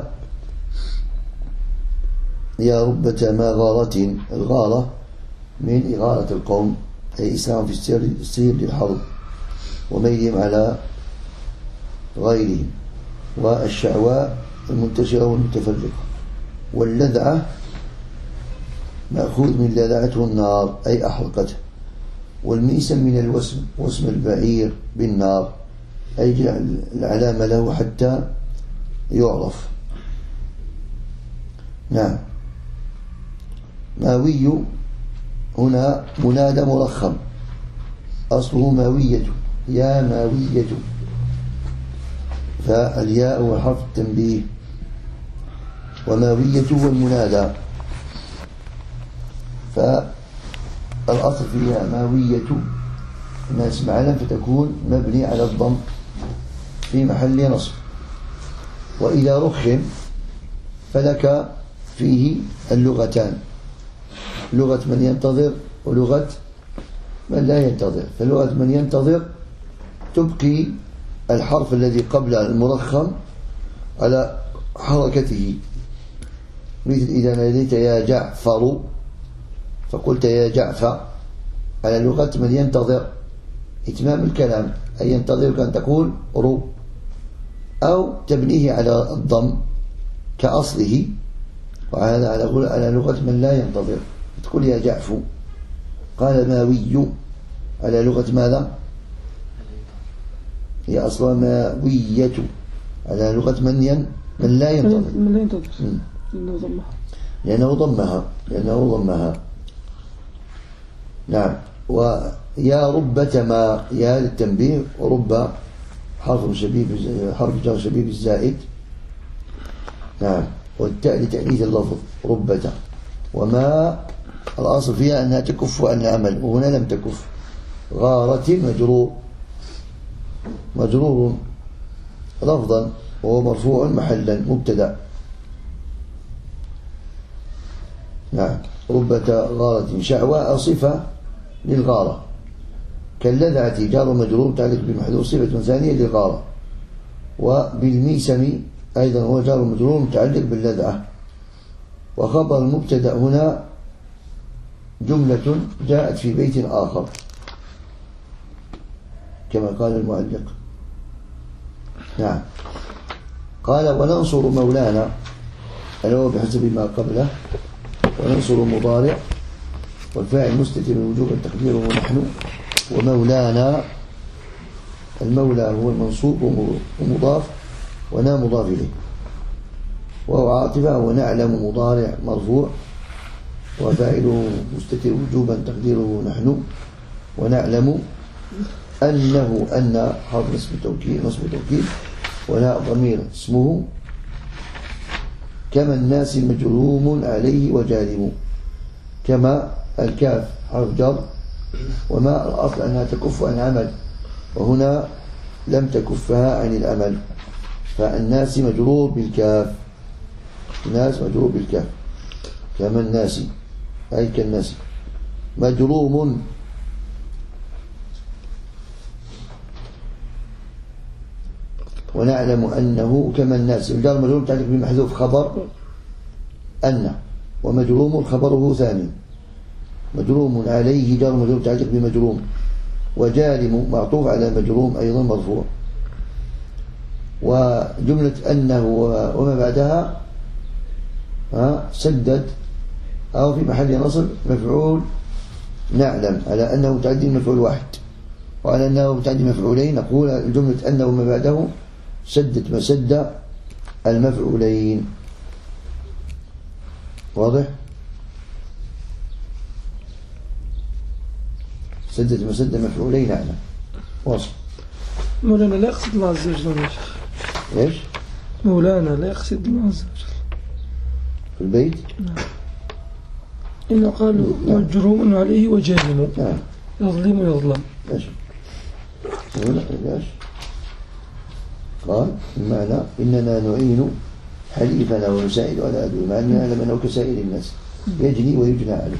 يا ربة مغارة، الغارة من إغارة القوم، أي إسلام في السير للحرب وميلهم على غيرهم. والشعواء المنتشرة والمتفرقة. واللذعة مأخوذ من لذعته النار أي أحرقته. والميسم من الوسم، وسم البعير بالنار أي جعل العلامة له حتى يعرف. نعم. ماوي هنا منادى مرخم، أصله ماوية، يا ماوية، فالياء هو حرف التنبيه، وماوية هو المنادى، فالأصل فيها ماوية الناس معنا، فتكون مبني على الضم في محل نصب. وإذا رخم فلك فيه اللغتان، لغة من ينتظر ولغة من لا ينتظر. فلغة من ينتظر تبقي الحرف الذي قبل المرخم على حركته، مثل إذا ناديت يا جعفر فقلت يا جعفر، على لغة من ينتظر إتمام الكلام، أي ينتظر كان تقول رو، أو تبنيه على الضم كأصله، وهذا على لغة من لا ينتظر تقول يا جعفو. قال ماوي على لغة ماذا؟ هي أصلا ماوية على لغة من لا ينتظر، من لا ينتظر لأنه ضمها. نعم. ويا ربة ما، يا للتنبيه، ورب حرف جر شبيه بالزائد. نعم. والتاء لتأنيث اللفظ ربة. وما الأصل فيها أنها تكف عن العمل، وهنا لم تكف. غارة مجرور لفظا وهو مرفوع محلا مبتدأ. نعم. ربة غارة. شعواء صفة للغارة، كاللذعة جار مجرور تعلق بمحذوف صفة ثانية للغارة. وبالميسم أيضا هو جار مجرور متعلق باللذعة. وخبر المبتدأ هنا جملة جاءت في بيت آخر كما قال المعلق. نعم. قال وننصر مولانا، هو بحسب ما قبله، وننصر مضارع، والفاعل مستتر وجوبا تقديره نحن، ومولانا المولى هو المنصوب ومضاف، ونا مضاف إليه، وهو عاطفة، ونعلم مضارع مرفوع وفاعله مستتر وجوبا تقديره نحن، ونعلم أنه أن حرف نصب توكيد، ولا ضمير اسمه، كما الناس مجروم عليه وجارم، كما الكاف حرف جر، وما الأصل أنها تكف عن العمل، وهنا لم تكفها عن العمل، فالناس مجرور بالكاف، الناس مجرور بالكاف، كما الناس أي كالناس، مجروم. ونعلم أنه كما الناس، الجار مجروم تعلق بمحذوف خبر أن، ومجروم خبره ثاني، مجروم عليه جار مجروم تعلق بمجروم، وجارم معطوف على مجروم أيضا مرفوع. وجملة أنه وما بعدها سدد أو في محل نصب مفعول نعلم، على أنه متعدي مفعول واحد، وعلى أنه متعدي مفعولين نقول جملة أنه وما بعده سدد مسد المفعولين. واضح؟ سدد مسد المفعولين نعلم. واضح. مولانا لا يقصد الله عز وجل. ايش؟ مولانا لا يقصد الله عز وجل في البيت؟ نعم. إنه قالوا مجروم عليه وجارم. نعم. يظلم. ايش؟ قال المعنى إننا نعين حليفنا ونساعد على عدوه، مع أننا نعلم أنه كسائر الناس يجني ويجنى عليه،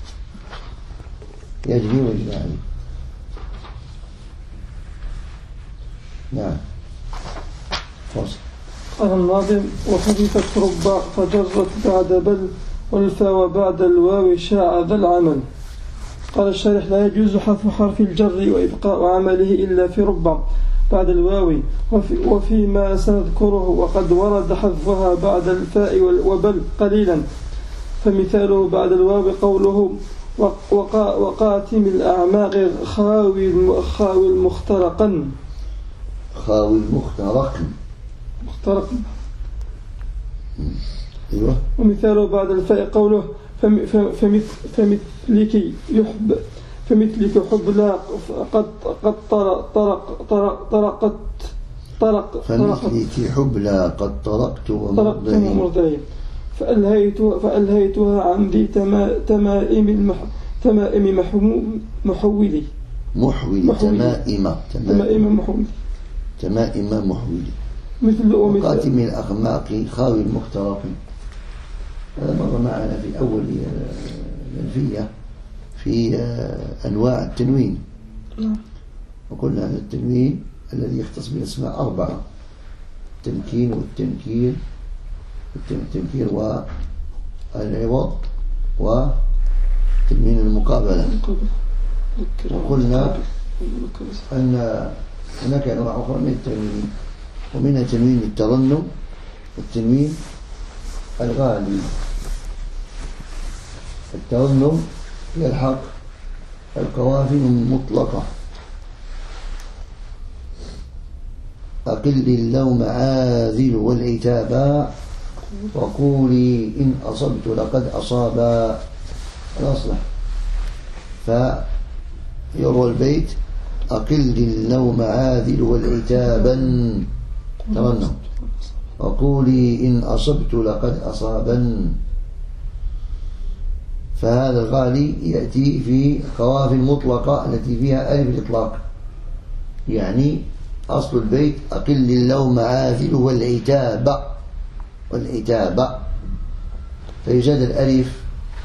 يجني ويجنى عليه. نعم. فاصل. قال الناظم وحذفت ربع فجرت بعد بل والفا بعد الواو شاع ذا العمل. قال الشارح لا يجوز حذف حرف الجر وإبقاء عمله إلا في ربع، بعد الواو وفيما سنذكره وقد ورد حذفها بعد الفاء وبل قليلا. فمثاله بعد الواو قوله وقاتم الأعماق خاوي مخترقا. خاوي مخترقا. أيوة. ومثاله بعد الفاء قوله فمثلك حبلى قد طرقت فمثلك حبلى قد طرقت ومرضعي فألهيتها عن ذي تمائم محولي تمائم محولي مثل قاتم الأخماق خاوي المخترق. هذا مر معنا في أول الألفية في أنواع التنوين، وقلنا أن التنوين الذي يختص بالأسماء 4: التمكين والتنكير والعوض وتنوين المقابلة. وقلنا أن هناك أنواع أخرى من التنوين، ومنها تنوين الترنم والتنوين الغالي. الترنم يلحق القوافي المطلقة: أقل اللوم عاذل والعتابا وقولي إن أصبت لقد أصابا الأصلح. فيروى البيت: أقل اللوم عاذل والعتابا ترنم، وقولي إن أصبت لقد أصابا. فهذا الغالي يأتي في قوافي المطلقة التي فيها ألف الإطلاق، يعني أصل البيت: أقل اللوم عاذل والعتاب، فيزاد الألف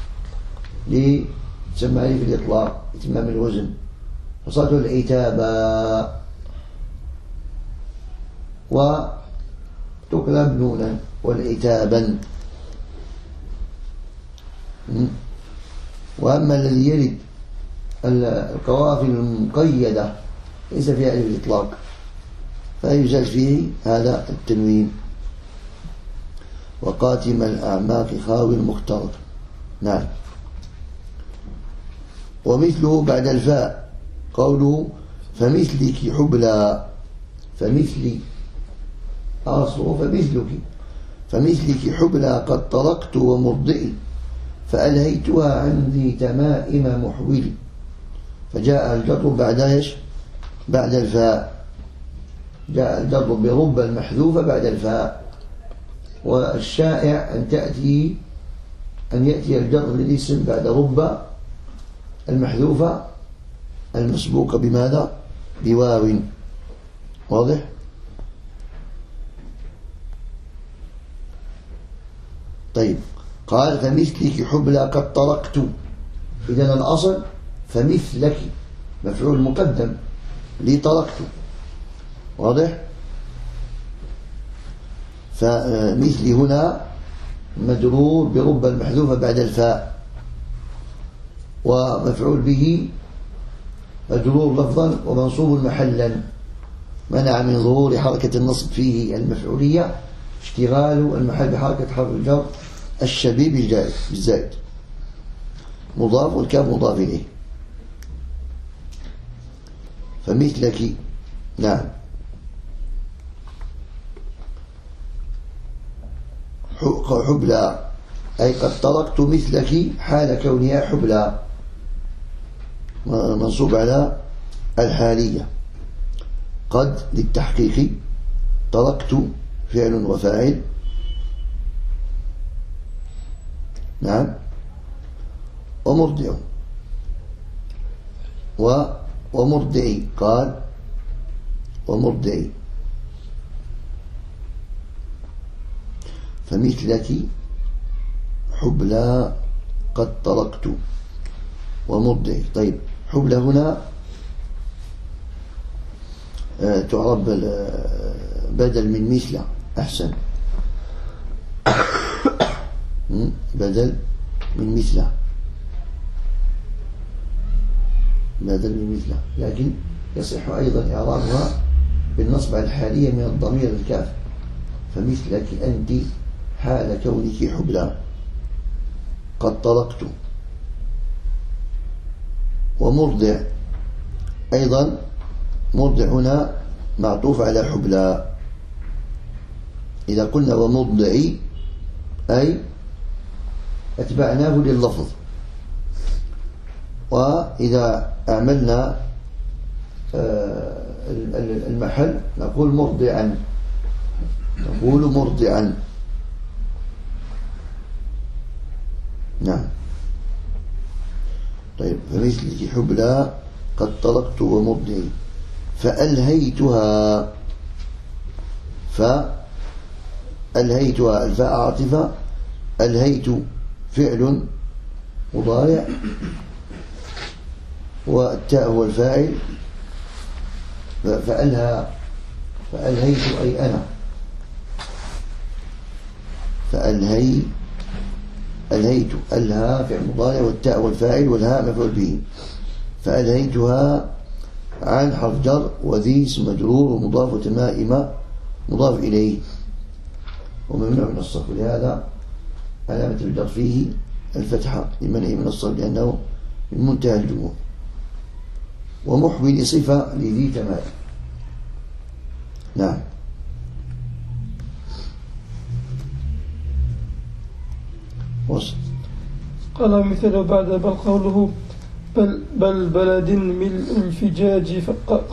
لتسمى ألف الإطلاق إتمام الوزن، فصارت العتاب، وتقلب نونا والعتابا. وأما الذي يرد القوافي المقيدة ليس فيها ألف الإطلاق فيزال فيه هذا التنوين: وقاتم الأعماق خاوي المخترق. نعم. ومثله بعد الفاء قوله فمثلك حبلى، فمثلي أصله فمثلك حبلى قد طرقت ومرضئي فألهيتها عن ذي تمائم محولي. فجاء الجر بعد ايش؟ بعد الفاء، جاء الجر برب المحذوفة بعد الفاء. والشائع أن يأتي الجر للاسم بعد رب المحذوفة المسبوقة بماذا؟ بواو. واضح؟ طيب، قال فمثلك حبلى قد طرقت. إذن الأصل فمثلك مفعول مقدم لطرقت. واضح؟ فمثل هنا مجرور برب المحذوفة بعد الفاء، ومفعول به مجرور لفظا ومنصوب محلا، منع من ظهور حركة النصب فيه المفعولية اشتغال المحل بحركة حرف الجر الشبيه بالزائد، مضاف والكاف مضاف إليه. فمثلك. نعم. حبلى أي قد طرقت مثلك حال كونها حبلى، منصوب على الحالية. قد للتحقيق، طرقت فعل وفاعل. نعم. ومرضع ومرضعي، قال ومرضعي. فمثلك حبلى قد طرقت ومرضعي. طيب، حبلى هنا تعرب بدل من مثل، أحسن، بدل من مثل، لكن يصح أيضا إعرابها بالنصب على الحالية من الضمير الكاف، فمثلك أنت حال كونك حبلى. قد طلقت. ومرضع أيضا، مرضع هنا معطوف على حبلى. إذا قلنا ومرضعي أي أتبعناه لللفظ، وإذا أعملنا المحل نقول مرضعا، نقول مرضعا. نعم. طيب، فمثلك حبلى قد طلقت ومرضعي. فألهيتها، فألهيتها الفاء عاطفة، ألهيت فعل مضارع، والتاء هو الفاعل. فألهيت أي أنا، ألهيت ألها فعل مضارع، والتاء هو الفاعل، والهاء مفعول به. فألهيتها عن حرف جر، وذي اسم مجرور ومضاف، وتمائم مضاف إليه وممنوع من الصرف، ولهذا علامة الجر فيه الفتحة لمنع من الصرف لأنه من منتهى الجموع. ومحول صفة لذي تمام. نعم. وصل. قال مثل بعد بل قوله بل بلد ملء الفجاج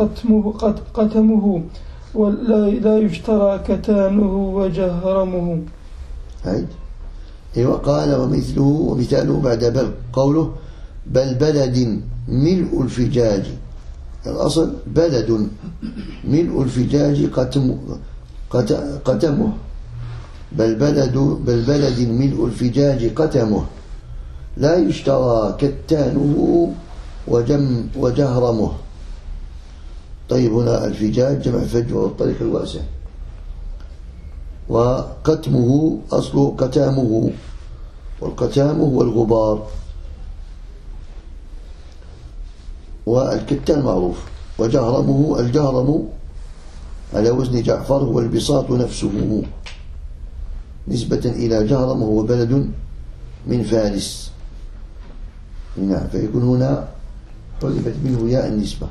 قتمه ولا يشترى كتانه وجهرمه. هيد. ايوه. قال ومثله ومثاله بعد بل قوله بل بلد ملء الفجاج. الأصل بلد ملء الفجاج قتمه. بل بلد ملء الفجاج قتمه لا يشترى كتانه وجهرمه. طيب، هنا الفجاج جمع فج والطريق الواسع، وقتمه أصله قتامه، والقتام هو الغبار، والكتان معروف. وجهرمه الجهرم على وزن جعفر هو البساط نفسه، نسبة إلى جهرم وهو بلد من فارس. نعم. فيكون هنا حذفت منه ياء النسبة.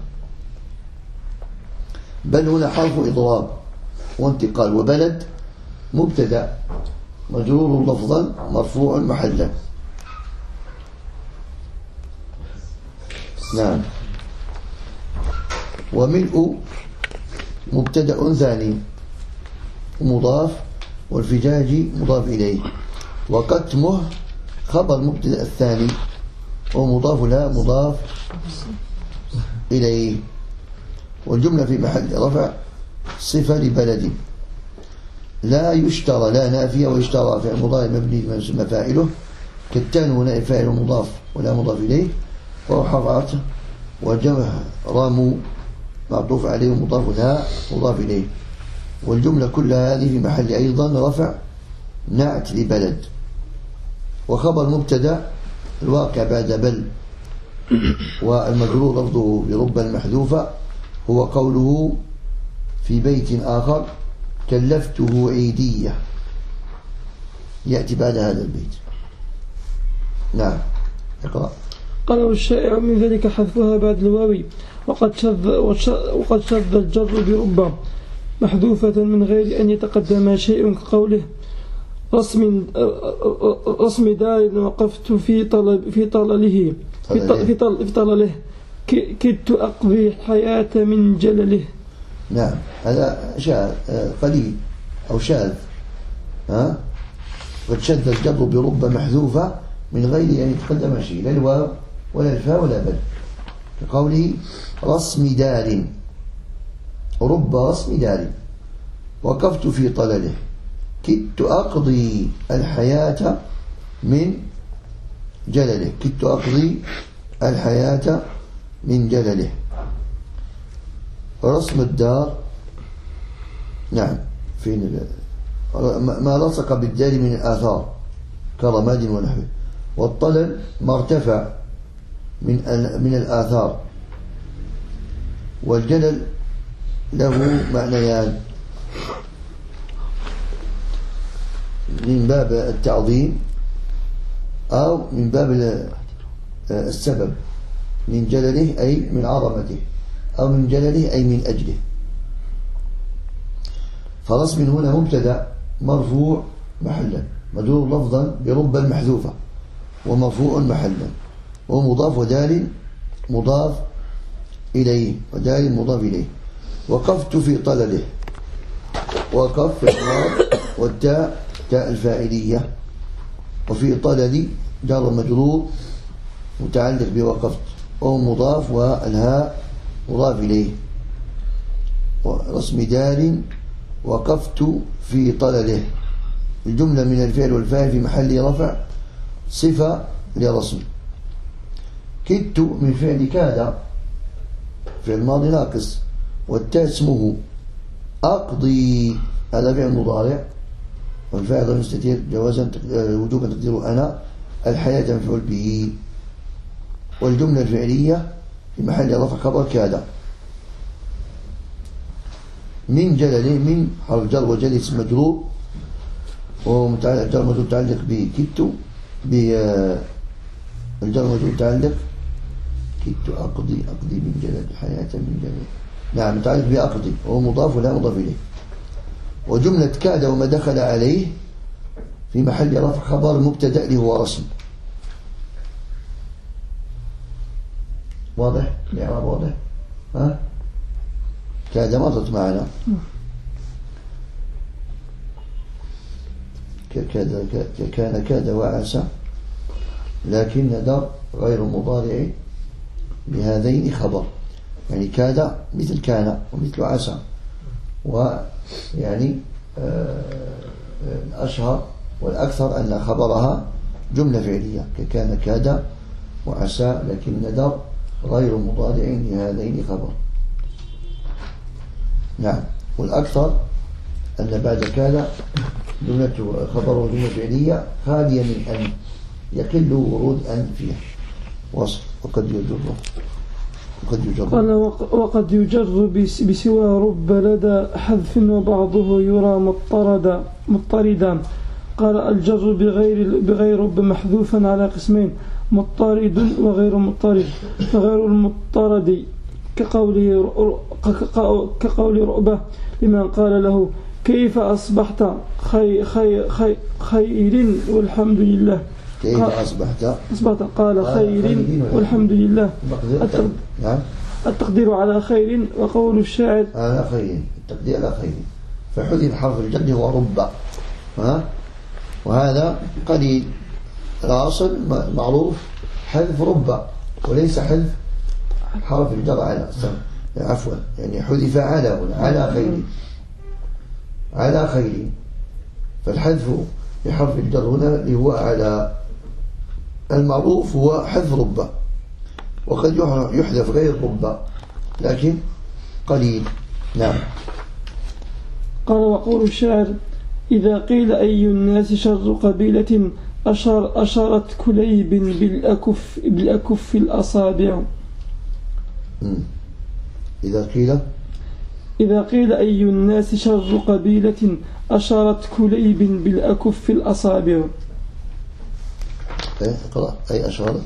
بل هنا حرف إضراب وانتقال. وبلد مبتدأ مجرور لفظا مرفوع محلا. نعم. وملء مبتدأ ثاني مضاف، والفجاج مضاف إليه. وقتمه خبر مبتدأ الثاني ومضاف لا مضاف إليه. والجملة في محل رفع صفة لبلد. لا يشترى لا نافية، ويشترى فعل مضارع مبني لما يسمى فاعله. كتان هنا فاعل مضاف ولا مضاف إليه، وهو حرف عطف. وجهرم معطوف عليه مضاف لها مضاف إليه. والجملة كلها هذه في محل أيضا رفع نعت لبلد. وخبر مبتدأ الواقع بعد بل والمجرور لفظه برب المحذوفة هو قوله في بيت آخر كلفته عيدية، يأتي بعد هذا البيت. نعم. اقرأ. قال والشائع من ذلك حذفها بعد الواو، وقد شذ الجر برب محذوفة من غير أن يتقدم شيء كقوله رسم دار وقفت في طلله كدت أقضي الحياة من جلله. نعم. هذا شاذ قليل أو شاذ. قد شذ الجر برب محذوفة من غير أن يتقدم شيء، لا الواو ولا الفاء ولا بل، كقوله رسم دار، رب رسم دار، وقفت في طلله، كدت أقضي الحياة من جلله، كدت أقضي الحياة من جلله. رسم الدار، نعم، فين ما لصق بالدار من الآثار كرماد ونحوه. والطلل ما ارتفع من الآثار. والجلل له معنيان: من باب التعظيم أو من باب السبب، من جلله أي من عظمته، أو من جلله أي من أجله. فرسم هنا مبتدأ مرفوع محلا مجرور لفظا برب المحذوفة ومرفوع محلا، ومضاف ودال مضاف إليه ودال مضاف إليه. وقفت في طلله، وقف في المضاف والتاء تاء الفاعلية، وفي طلل جار مجرور متعلق بوقفت أو مضاف والهاء مضاف إليه. ورسم دال وقفت في طلله، الجملة من الفعل والفاعل في محل رفع صفة لرسم. كدت من فعل كاد فعل ماضي ناقص، والتاء اسمه. أقضي هذا فعل مضارع والفاعل مستتر جوازا وجوبا تقديره أنا، الحياة مفعول به. والجملة الفعلية في محل رفع خبر كاد. من جلله، من حرف جر وجل اسم مجرور ومتعلق جر مجرور متعلق بكدت الجر مجرور متعلق كدت أقضي من جلل الحياة من جلل، نعم متعلق بأقضي وهو مضاف ولا مضاف إليه. وجملة كاد وما دخل عليه في محل رفع خبر مبتدأ له هو رسم. واضح؟ الإعراب واضح؟ ها؟ كاد مرت معنا كان كاد وعسى، لكن در غير مضارع بهذين خبر، يعني كاد مثل كان ومثل عسى، ويعني الأشهر والأكثر أن خبرها جملة فعلية كان كاد وعسى، لكن در غير مضارع لهذين خبر. نعم، والأكثر أن بعد كاد جملة خبر جملة فعلية خالية من أن، يقل ورود أن فيها وصف. وقد يجر قال وقد يجر بسوى رب لدى حذف وبعضه يرى مضطردا. قال الجر بغير رب محذوفا على قسمين: مضطرد وغير مضطرد. فغير المضطرد كقول رؤبة لمن قال له كيف أصبحت خير والحمد لله. كيف أصبحت قال خير والحمد لله. نعم، التقدير على خير. وقول الشاعر على خير، التقدير على خير، فحذف حرف الجر هو رب، وهذا قليل. الأصل معروف حذف رب وليس حذف حرف الجر على، عفوا، يعني حذف على خير، على خير، فالحذف لحرف الجر هنا اللي هو على. المعروف هو حذف رب، وقد يحذف غير رب لكن قليل. نعم. قال وقول الشاعر إذا قيل أي الناس شر قبيلة أشارت كليب بالأكف الأصابع. إذا قيل أي الناس شر قبيلة أشارت كليب بالأكف الأصابع. اقرأ. أي أشارت؟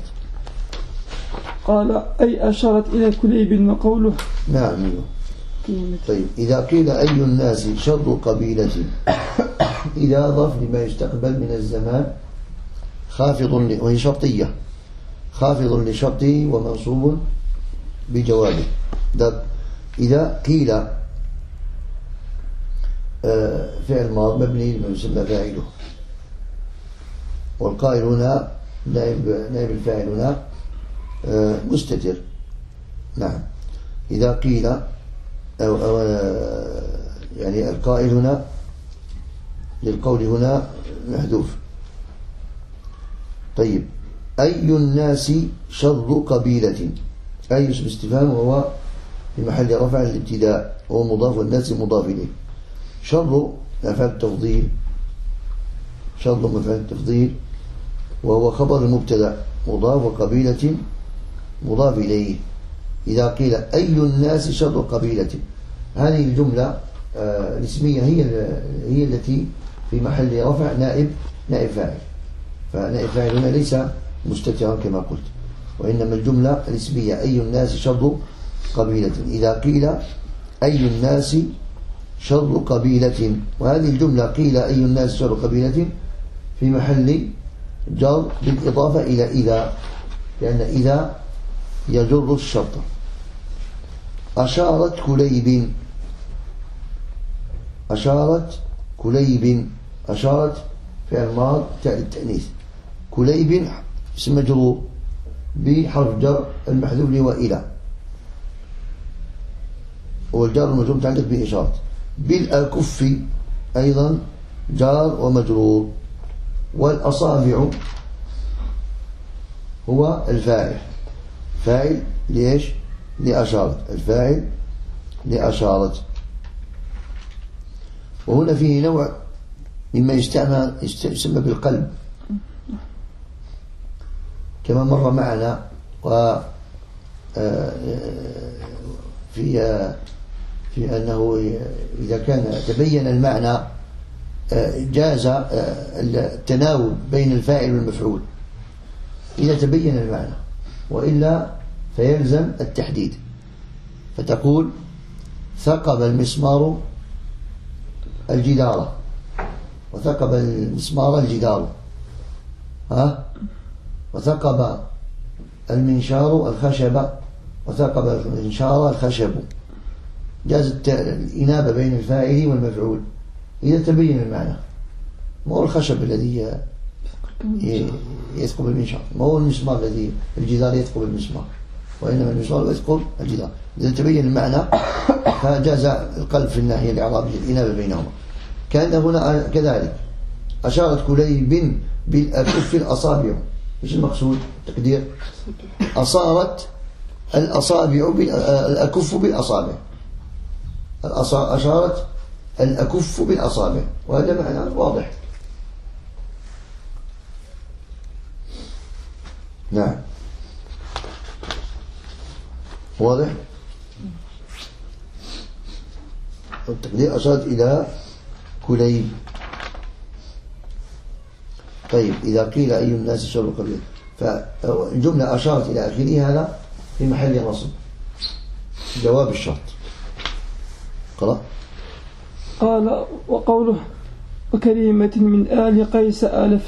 قال أي أشارت إلى كليب وقوله. نعم. طيب، إذا قيل أي الناس شر قبيلة، إذا أضاف لما يستقبل من الزمان خافض وهي شرطية، خافض لشرطه ومنصوب بجوابه. إذا قيل فعل ماض مبني لما يسمى فاعله، والقائل هنا نائب الفاعل هنا مستتر. نعم. إذا قيل أو يعني القائل هنا للقول هنا محذوف. طيب، أي الناس شر قبيلة، أي اسم استفهام وهو في محل رفع الابتداء، وهو مضاف والناس مضاف إليه. شر مفعول التفضيل، شر مفعول التفضيل وهو خبر المبتدا مضاف، وقبيلة مضاف إليه. إذا قيل أي الناس شر قبيلة، هذه الجملة الاسمية هي التي في محل رفع نائب فاعل. فنائب فاعل هنا ليس مستترا كما قلت، وإنما الجملة الاسمية أي الناس شر قبيلة. إذا قيل أي الناس شر قبيلة، وهذه الجملة قيل أي الناس شر قبيلة في محل جر بالإضافة إلى إذا، لأن إذا يجر الشرط. أشارت كليب، أشارت كليب، أشارت فعل ماض تاء التأنيث، كليب اسم مجرور بحرف جر المحذوف له إلى، والجار والمجرور متعلق بإشارة. بالأكف أيضا جار ومجرور. والأصابع هو الفاعل، فاعل ليش؟ لأشارت، الفاعل لأشارت. وهنا فيه نوع مما يسمى بالقلب كما مر معنا، و في أنه إذا كان تبين المعنى جاز التناوب بين الفاعل والمفعول إذا تبين المعنى، وإلا فيلزم التحديد. فتقول ثقب المسمار الجدار، وثقب المسمار الجدار، وثقب المنشار الخشب، وثقب المنشار الخشب. جاز الإنابة بين الفاعل والمفعول إذا تبين المعنى. ما هو الخشب الذي يثقب المنشار، ما هو المسمار الذي الجدار يثقب المسمار، وإنما المسمار يثقب الجدار. إذا تبين المعنى فجاز القلب في الناحية الإعرابية الإنابة بينهما. كان هنا كذلك. أشارت كليب بالأكف الأصابع. إيش المقصود؟ تقدير أصارت الأصابع الأكف بالأصابع، أشارت الأكف بالأصابع، وهذا معنى واضح. نعم واضح. التقدير أشارت إلى كليب. طيب إذا قيل أي الناس شر قبيل، فالجملة أشارت إلى آخره هذا في محل نصب جواب الشرط. قال وقوله وكلمة من آل قيس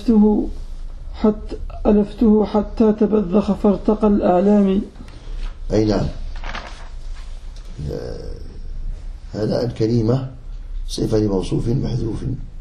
ألفته حتى تبذخ فارتقى الأعلام. أي نعم، هذا الكلمة صفة لموصوف محذوف،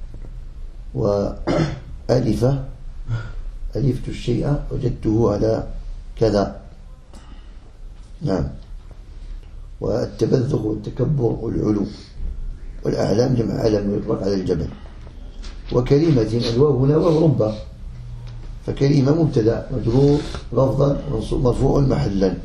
وألفت الشيء وجدته على كذا. نعم. والتبذخ والتكبر والعلو، والأعلام جمع علم يطلق على الجبل. وكلمة الواو هنا واو ربا، فكلمة مبتدأ مجرور لفظا مرفوع محلا،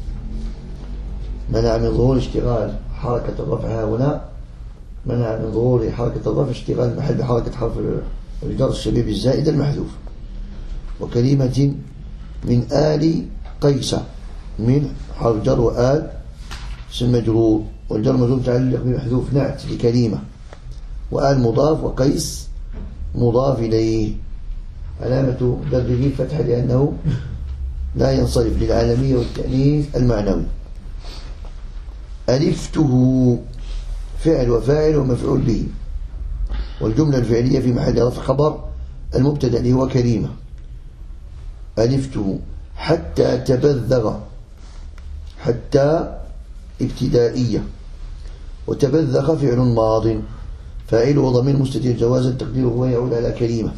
منع من ظهور اشتغال حركة الرفع هنا، منع من ظهور حركة الرفع اشتغال المحل بحركة حرف الجر الشبيب الزائد المحذوف. وكلمة من آل قيس، من حرف جر وآل اسم مجرور، والجر مجرور متعلق بمحذوف نعت لكلمة، وآل مضاف وقيس مضاف إليه، علامة درجه فتح لأنه لا ينصرف للعالمية والتأنيث المعنوي. ألفته فعل وفاعل ومفعول به، والجملة الفعلية في محل رفع خبر المبتدأ اللي هو كلمة. ألفته حتى تبذغ، حتى ابتدائية، وتبذخ فعل ماض فاعله ضمير مستتر جوازا تقديره هو يعود على كلمة.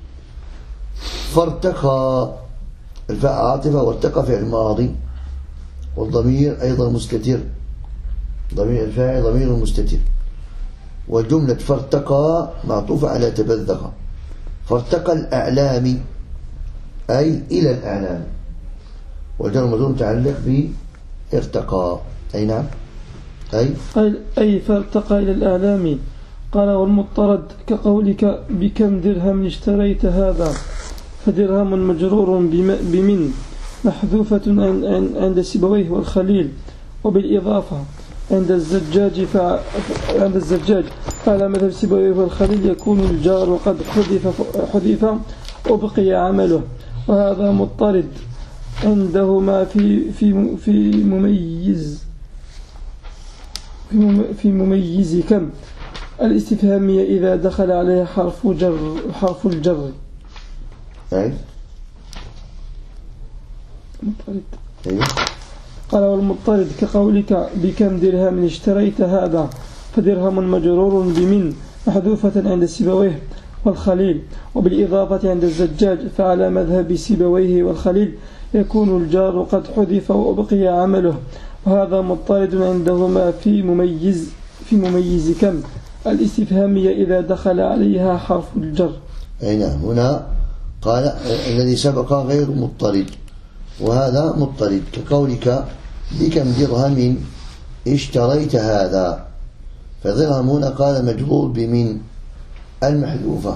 فارتقى الفاء عاطفة، وارتقى فعل ماضي، والضمير أيضا مستتر، ضمير الفاعل ضمير مستتر. وجملة فارتقى معطوفة على تبذخ. فارتقى الأعلام أي إلى الأعلام، والجر المجرور متعلق بارتقى. أي نعم، أي فارتقى إلى الأعلام. قال والمضطرد كقولك بكم درهم اشتريت هذا، فدرهم مجرور بمن محذوفة عند سيبويه والخليل وبالإضافة، عند الزجاج فعلى مذهب سيبويه والخليل يكون الجار قد حذف وبقي عمله، وهذا مضطرد عندهما في مميز كم الاستفهامية إذا دخل عليها حرف الجر. قال والمضطرد كقولك بكم درهم اشتريت هذا، فدرهم مجرور بمن محذوفة عند سيبويه والخليل، وبالإضافة عند الزجاج فعلى مذهب سيبويه والخليل يكون الجار قد حذف وأبقي عمله، وهذا مضطرد عندهما في مميز كم الاستفهامية إذا دخل عليها حرف الجر. أي نعم. هنا قال الذي سبق غير مضطرد وهذا مضطرد كقولك بكم درهم اشتريت هذا، فدرهم هنا قال مجرور بمن المحذوفة،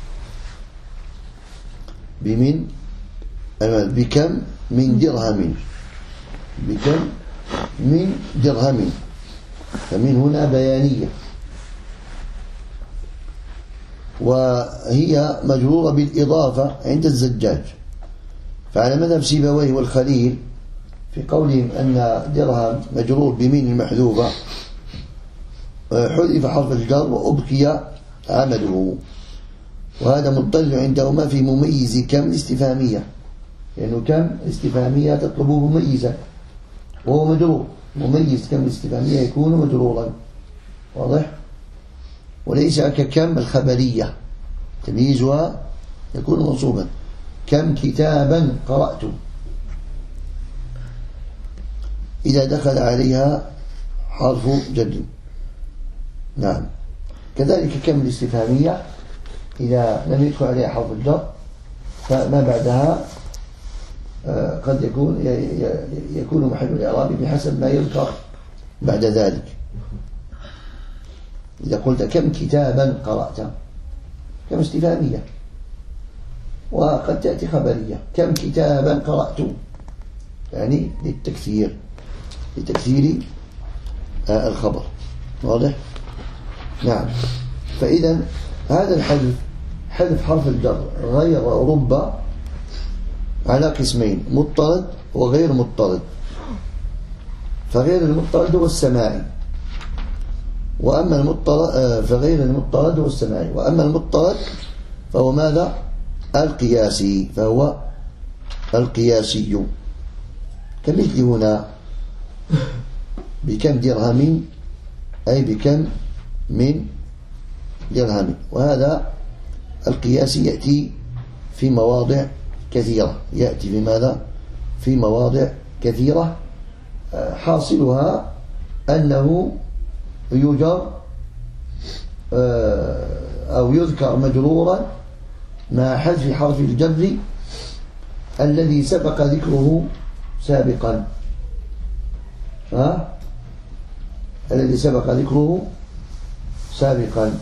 بمن بكم من درهم، بكم من درهم، فمن هنا بيانية، وهي مجرورة بالإضافة عند الزجاج. فعلى مذهب سيبويه والخليل في قولهم أن درهم مجرور بمن المحذوفة حذف حرف الجر وأبقي عمله، وهذا مضطرد عندهما في مميز كم الاستفهامية، لأنه كم الاستفهامية تطلبه مميزا وهو مجرور، مميز كم الاستفهامية يكون مجرورا، واضح؟ وليس ككم الخبرية تمييزها يكون منصوبا، كم كتابا قرأت إذا دخل عليها حرف جر. نعم. كذلك كم الاستفهامية إذا لم يدخل عليها حرف الجر فما بعدها قد يكون محل الإعراب بحسب ما يذكر بعد ذلك. إذا قلت كم كتابا قرأت كم استفهامية، وقد تأتي خبرية كم كتابا قرأت، يعني للتكثير الخبر، واضح؟ نعم. فإذا هذا الحذف، حذف حرف الجر غير رب على قسمين، مضطرد وغير مضطرد. فغير المضطرد هو السماعي، وأما المضطرد فغير المضطرد هو السماعي، وأما المضطرد فهو ماذا؟ القياسي، فهو القياسي. كمثل هنا بكم درهم أي بكم من درهم، وهذا القياسي يأتي في مواضع كثيرة، يأتي في ماذا؟ في مواضع كثيرة، حاصلها أنه يجر أو يذكر مجرورا مع حذف حرف الجر الذي سبق ذكره سابقا، الذي سبق ذكره سابقا،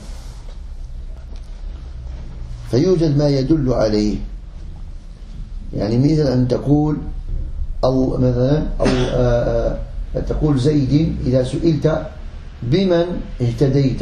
فيوجد ما يدل عليه. يعني مثل أن تقول أو مثلا أو تقول زيد إذا سئلت بمن اهتديت،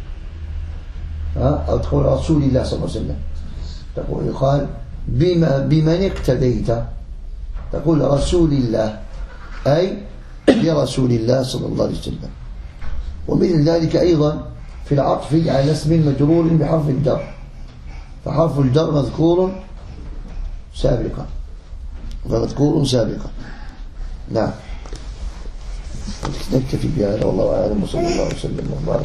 أو تقول رسول الله صلى الله عليه وسلم، تقول يقال بمن اقتديت، تقول رسول الله أي برسول الله صلى الله عليه وسلم. ومثل ذلك أيضا في العطف على اسم مجرور بحرف الجر، فحرف الجر مذكور سابقا، نعم. نكتفي بهذا والله أعلم، وصلى الله وسلم وبارك.